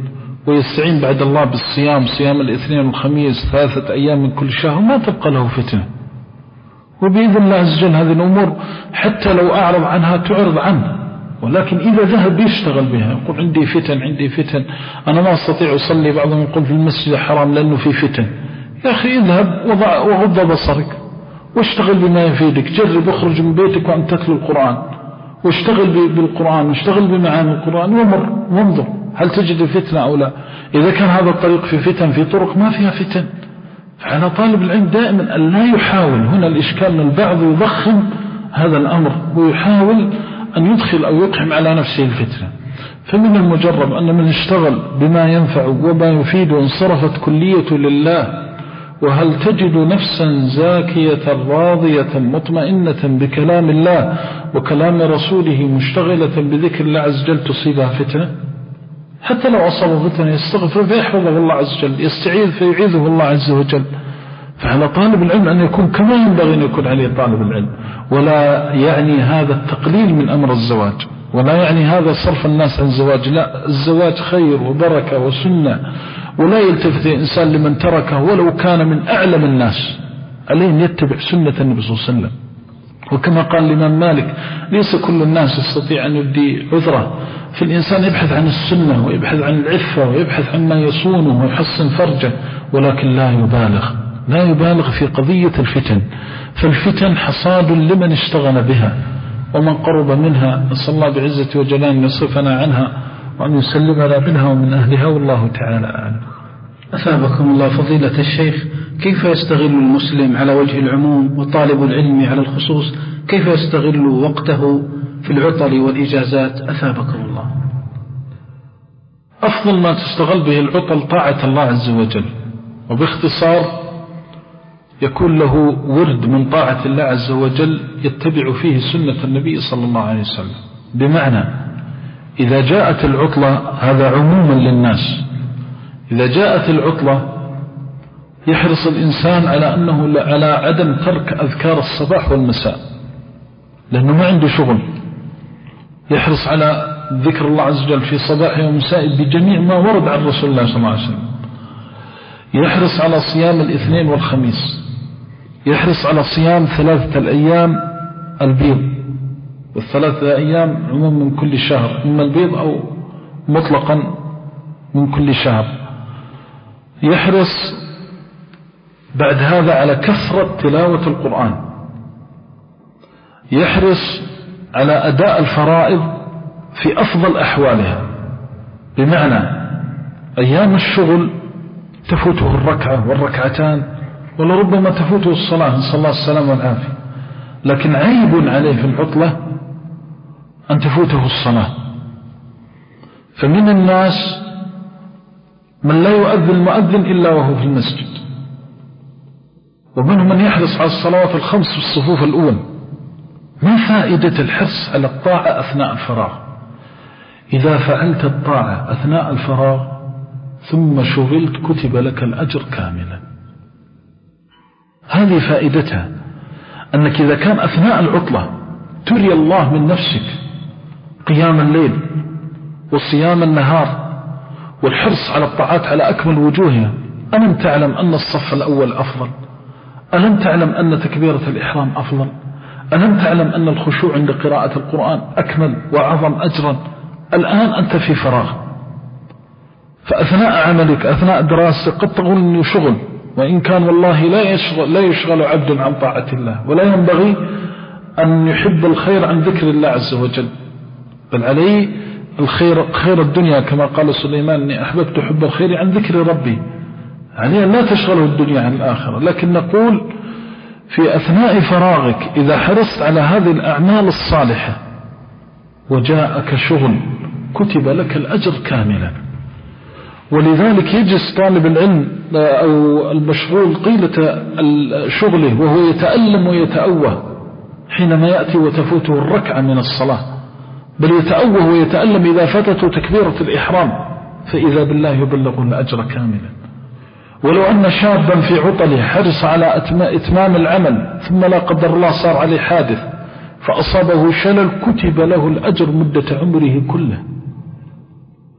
ويستعين بعد الله بالصيام، صيام الاثنين والخميس ثلاثة أيام من كل شهر، ما تبقى له فتنة. وبإذن الله عز وجل هذه الأمور حتى لو أعرض عنها تعرض عنه، ولكن إذا ذهب يشتغل بها، يقول عندي فتن عندي فتن أنا ما أستطيع أصلي، بعضهم يقول في المسجد حرام لأنه في فتن. يا أخي اذهب وغض بصرك واشتغل بما يفيدك، جرب اخرج من بيتك وأن تتلو القرآن واشتغل بالقرآن واشتغل بمعاني القرآن ومر وانظر هل تجد فتنة أو لا. إذا كان هذا الطريق في فتن، في طرق ما فيها فتن. فعلى طالب العلم دائما أن لا يحاول، هنا الإشكال أن البعض يضخم هذا الأمر ويحاول أن يدخل أو يقحم على نفسه الفتنة. فمن المجرب أن من اشتغل بما ينفع وما يفيد وانصرفت كليته لله، وهل تجد نفسا زاكية راضية مطمئنة بكلام الله وكلام رسوله مشتغلة بذكر الله عز وجل تصيبها فتنة. حتى لو أصاب فتنة يستغفر فيحفظه الله عز وجل، يستعيذ فيعيذه الله عز وجل. فعلى طالب العلم أن يكون كما ينبغي أن يكون عليه طالب العلم. ولا يعني هذا التقليل من أمر الزواج، ولا يعني هذا صرف الناس عن الزواج، لا، الزواج خير وبركة وسنة، ولا يلتفت الإنسان لمن تركه ولو كان من أعلم الناس، عليه أن يتبع سنة النبي صلى الله عليه وسلم. وكما قال الإمام مالك ليس كل الناس يستطيع أن يبدي عذره، فالإنسان يبحث عن السنة ويبحث عن العفة ويبحث عن ما يصونه ويحصن فرجه، ولكن لا يبالغ لا يبالغ في قضية الفتن. فالفتن حصاد لمن اشتغل بها ومن قرب منها. نسأل الله بعزة وجلال أن يصرفنا عنها وأن يسلمنا منها ومن أهلها، والله تعالى أعلم. أثابكم الله فضيلة الشيخ، كيف يستغل المسلم على وجه العموم وطالب العلم على الخصوص، كيف يستغل وقته في العطل والإجازات؟ أثابكم الله. أفضل ما تستغل به العطل طاعة الله عز وجل، وباختصار يكون له ورد من طاعة الله عز وجل يتبع فيه سنة النبي صلى الله عليه وسلم. بمعنى إذا جاءت العطلة، هذا عموما للناس، إذا جاءت العطلة يحرص الإنسان على أنه على عدم ترك أذكار الصباح والمساء، لأنه ما عنده شغل، يحرص على ذكر الله عز وجل في صباح ومساء بجميع ما ورد عن رسول الله صلى الله عليه وسلم. يحرص على صيام الاثنين والخميس، يحرص على صيام ثلاثة الأيام البيض، والثلاثة أيام عموما من كل شهر، إما البيض أو مطلقا من كل شهر. يحرص بعد هذا على كثرة تلاوة القرآن، يحرص على أداء الفرائض في أفضل أحوالها. بمعنى أيام الشغل تفوته الركعة والركعتان، ولربما تفوته الصلاة، نسأل الله السلامة والعافية، لكن عيب عليه في العطلة أن تفوته الصلاة. فمن الناس من لا يؤذن المؤذن إلا وهو في المسجد، ومنهم من يحرص على الصلوات الخمس في الصفوف الأول. ما فائدة الحرص على الطاعة أثناء الفراغ؟ إذا فعلت الطاعة أثناء الفراغ ثم شغلت كتب لك الأجر كاملا. هذه فائدتها، أنك إذا كان أثناء العطلة تري الله من نفسك قيام الليل وصيام النهار والحرص على الطاعات على أكمل وجوهها، ألم تعلم أن الصف الأول أفضل؟ ألم تعلم أن تكبيرة الإحرام أفضل؟ ألم تعلم أن الخشوع عند قراءة القرآن أكمل وأعظم أجرا؟ الآن أنت في فراغ، فأثناء عملك أثناء دراستك قد تقول أنه شغل، وإن كان والله لا يشغل, لا يشغل عبد عن طاعة الله، ولا ينبغي أن يحب الخير عن ذكر الله عز وجل، بل عليه الخير خير الدنيا كما قال سليمان إني أحببت حب الخير عن ذكر ربي، عليه لا تشغله الدنيا عن الآخرة. لكن نقول في أثناء فراغك إذا حرصت على هذه الأعمال الصالحة وجاءك شغل كتب لك الأجر كاملا. ولذلك يجلس طالب العلم أو المشغول قيلة شغله وهو يتألم ويتأوه حينما يأتي وتفوته الركعة من الصلاة، بل يتأوه ويتألم إذا فاتته تكبيرة الإحرام، فإذا بالله يبلغ الأجر كاملا. ولو أن شابا في عطله حرص على إتمام العمل ثم لا قدر الله صار عليه حادث فأصابه شلل كتب له الأجر مدة عمره كله.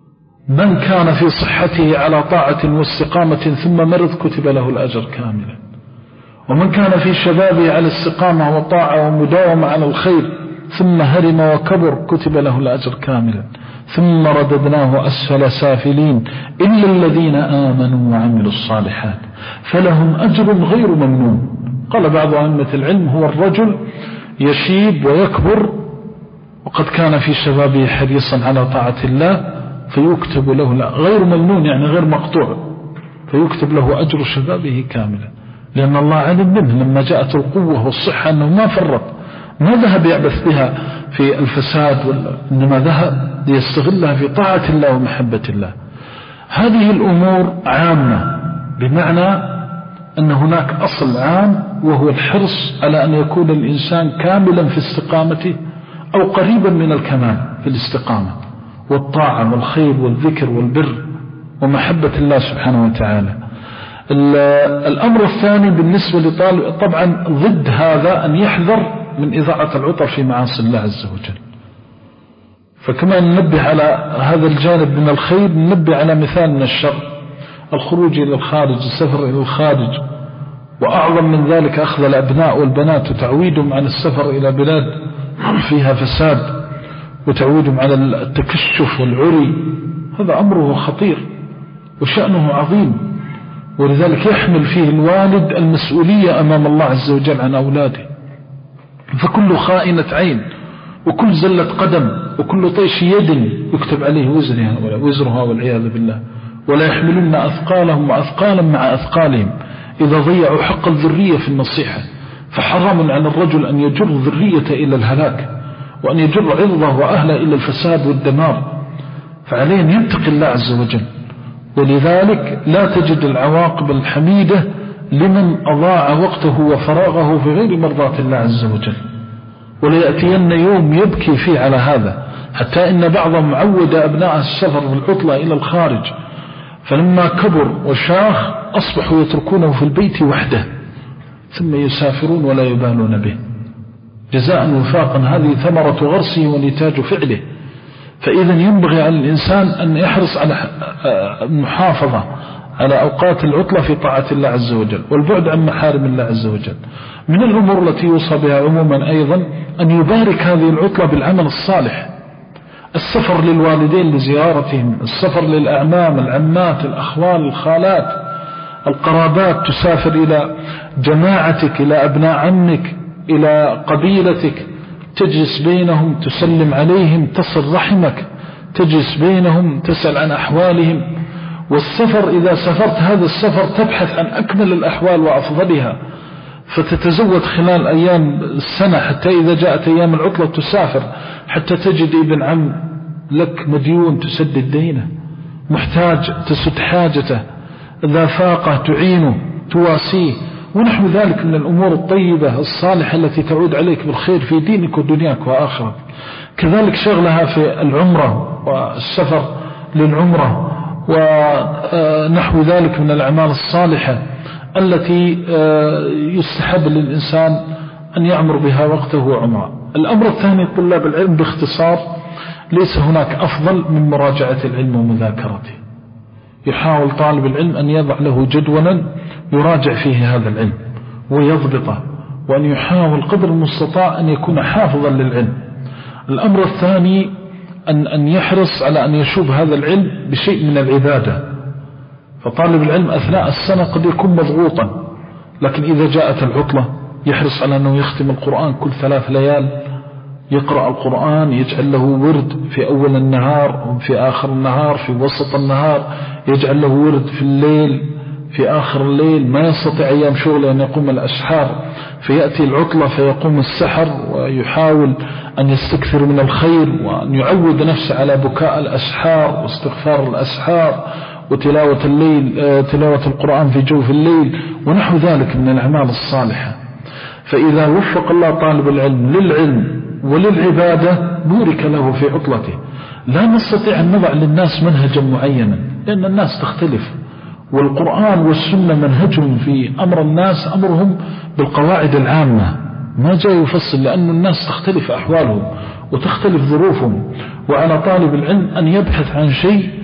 من كان في صحته على طاعة واستقامة ثم مرض كتب له الأجر كاملا، ومن كان في شبابه على استقامة وطاعة ومداومة على الخير ثم هرم وكبر كتب له الأجر كاملا، ثم رددناه أسفل سافلين إلا الذين آمنوا وعملوا الصالحات فلهم أجر غير ممنون. قال بعض أئمة العلم هو الرجل يشيب ويكبر وقد كان في شبابه حريصا على طاعة الله فيكتب له لا غير ممنون، يعني غير مقطوع، فيكتب له أجر شبابه كاملا، لأن الله علم منه لما جاءت القوة والصحة أنه ما فرط، ما ذهب يعبث بها في الفساد، إنما ذهب ليستغلها في طاعة الله ومحبة الله. هذه الأمور عامة، بمعنى أن هناك أصل عام وهو الحرص على أن يكون الإنسان كاملا في استقامته أو قريبا من الكمال في الاستقامة والطاعة والخير والذكر والبر ومحبة الله سبحانه وتعالى. الأمر الثاني بالنسبة لطالب طبعا ضد هذا أن يحذر من إذاعة العطر في معاصي الله عز وجل. فكما ننبه على هذا الجانب من الخير ننبه على مثال من الشر، الخروج إلى الخارج، السفر إلى الخارج، وأعظم من ذلك أخذ الأبناء والبنات وتعويدهم عن السفر إلى بلاد فيها فساد وتعويدهم على التكشف والعري. هذا أمره خطير وشأنه عظيم، ولذلك يحمل فيه الوالد المسؤولية أمام الله عز وجل عن أولاده. فكل خائنة عين وكل زلة قدم وكل طيش يد يكتب عليه وزرها وزرها والعياذ بالله، ولا يحملن أثقالهم وأثقالا مع أثقالهم إذا ضيعوا حق الذرية في النصيحة. فحرام على الرجل أن يجر ذرية إلى الهلاك وأن يجر عرضه وأهله إلى الفساد والدمار، فعليه أن يتقي الله عز وجل. ولذلك لا تجد العواقب الحميدة لمن أضاع وقته وفراغه في غير مرضاة الله عز وجل. وليأتين يوم يبكي فيه على هذا، حتى إن بعضهم عود أبناء السفر والعطلة إلى الخارج، فلما كبر وشاخ أصبحوا يتركونه في البيت وحده ثم يسافرون ولا يبالون به. جزاء وفاقا هذه ثمرة غرسه ونتاج فعله. فإذا ينبغي على الإنسان أن يحرص على المحافظة على أوقات العطلة في طاعة الله عز وجل والبعد عن محارم الله عز وجل. من الأمور التي يوصى بها عموما أيضا أن يبارك هذه العطلة بالعمل الصالح، السفر للوالدين لزيارتهم، السفر للأعمام العمات الأخوال الخالات القرابات، تسافر إلى جماعتك إلى أبناء عمك إلى قبيلتك، تجلس بينهم تسلم عليهم تصل رحمك، تجلس بينهم تسأل عن أحوالهم. والسفر إذا سافرت هذا السفر تبحث عن أكمل الأحوال وأفضلها، فتتزود خلال أيام السنة حتى إذا جاءت أيام العطلة تسافر حتى تجد ابن عم لك مديون تسدد دينه، محتاج تسد حاجته، ذا فاقة تعينه تواسيه، ونحو ذلك من الأمور الطيبة الصالحة التي تعود عليك بالخير في دينك ودنياك وآخرك. كذلك شغلها في العمرة والسفر للعمرة ونحو ذلك من الأعمال الصالحة التي يستحب للإنسان أن يعمر بها وقته وعمره. الأمر الثاني طلاب العلم باختصار، ليس هناك أفضل من مراجعة العلم ومذاكرته. يحاول طالب العلم أن يضع له جدولا يراجع فيه هذا العلم ويضبطه، وأن يحاول قدر المستطاع أن يكون حافظا للعلم. الأمر الثاني أن, أن يحرص على أن يشوب هذا العلم بشيء من العبادة. فطالب العلم أثناء السنة قد يكون مضغوطا، لكن إذا جاءت العطلة يحرص على أنه يختم القرآن كل ثلاث ليال، يقرأ القرآن، يجعل له ورد في أول النهار وفي آخر النهار، في وسط النهار يجعل له ورد في الليل، في آخر الليل. ما يستطيع أيام شغله أن يقوم الأسحار، فيأتي العطلة فيقوم السحر، ويحاول أن يستكثر من الخير وأن يعود نفسه على بكاء الأسحار واستغفار الأسحار وتلاوة الليل، تلاوة القرآن في جوف الليل ونحو ذلك من الأعمال الصالحة. فإذا وفق الله طالب العلم للعلم وللعبادة بورك له في عطلته. لا نستطيع أن نضع للناس منهجا معينا، لأن الناس تختلف، والقرآن والسنة منهجهم في أمر الناس أمرهم بالقواعد العامة، ما جاء يفصل، لأن الناس تختلف أحوالهم وتختلف ظروفهم. وعلى طالب العلم أن يبحث عن شيء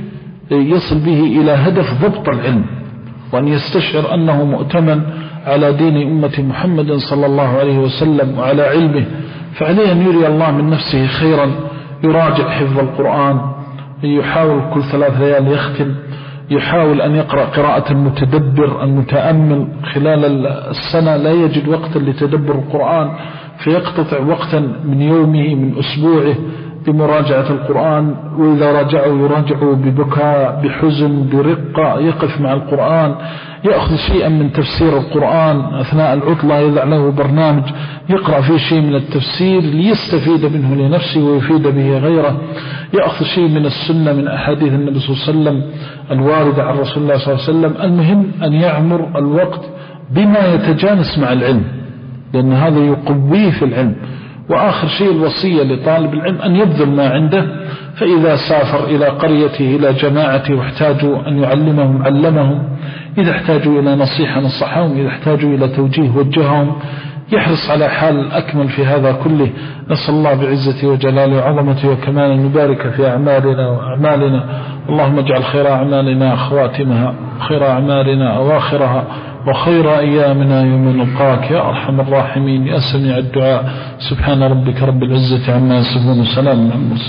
يصل به إلى هدف ضبط العلم، وأن يستشعر أنه مؤتمن على دين أمة محمد صلى الله عليه وسلم وعلى علمه، فعليه أن يري الله من نفسه خيرا، يراجع حفظ القرآن، يحاول كل ثلاث ليال يختم، يحاول أن يقرأ قراءة المتدبر المتأمل خلال السنة، لا يجد وقتا لتدبر القرآن فيقتطع وقتا من يومه من أسبوعه بمراجعة القرآن، وإذا راجعوا يراجعوا ببكاء بحزن برقة، يقف مع القرآن، يأخذ شيئا من تفسير القرآن أثناء العطلة، يضع له برنامج يقرأ فيه شيء من التفسير ليستفيد منه لنفسه ويفيد به غيره، يأخذ شيء من السنة من أحاديث النبي صلى الله عليه وسلم الواردة عن رسول الله صلى الله عليه وسلم. المهم أن يعمر الوقت بما يتجانس مع العلم، لأن هذا يقويه في العلم. وآخر شيء الوصية لطالب العلم أن يبذل ما عنده، فإذا سافر إلى قريته إلى جماعته واحتاجوا أن يعلمهم علمهم، إذا احتاجوا إلى نصيحة نصحهم، إذا احتاجوا إلى توجيه وجههم، يحرص على حال أكمل في هذا كله. نسأل الله بعزته وجلاله وعظمته وكمال أن يبارك في أعمالنا وأعمالنا. اللهم اجعل خير أعمالنا خواتمها، خير أعمالنا أواخرها، وخير أيامنا يوم نلقاك يا أرحم الراحمين يا سميع الدعاء. سبحان ربك رب العزة عما يصفون وسلام على المرسلين.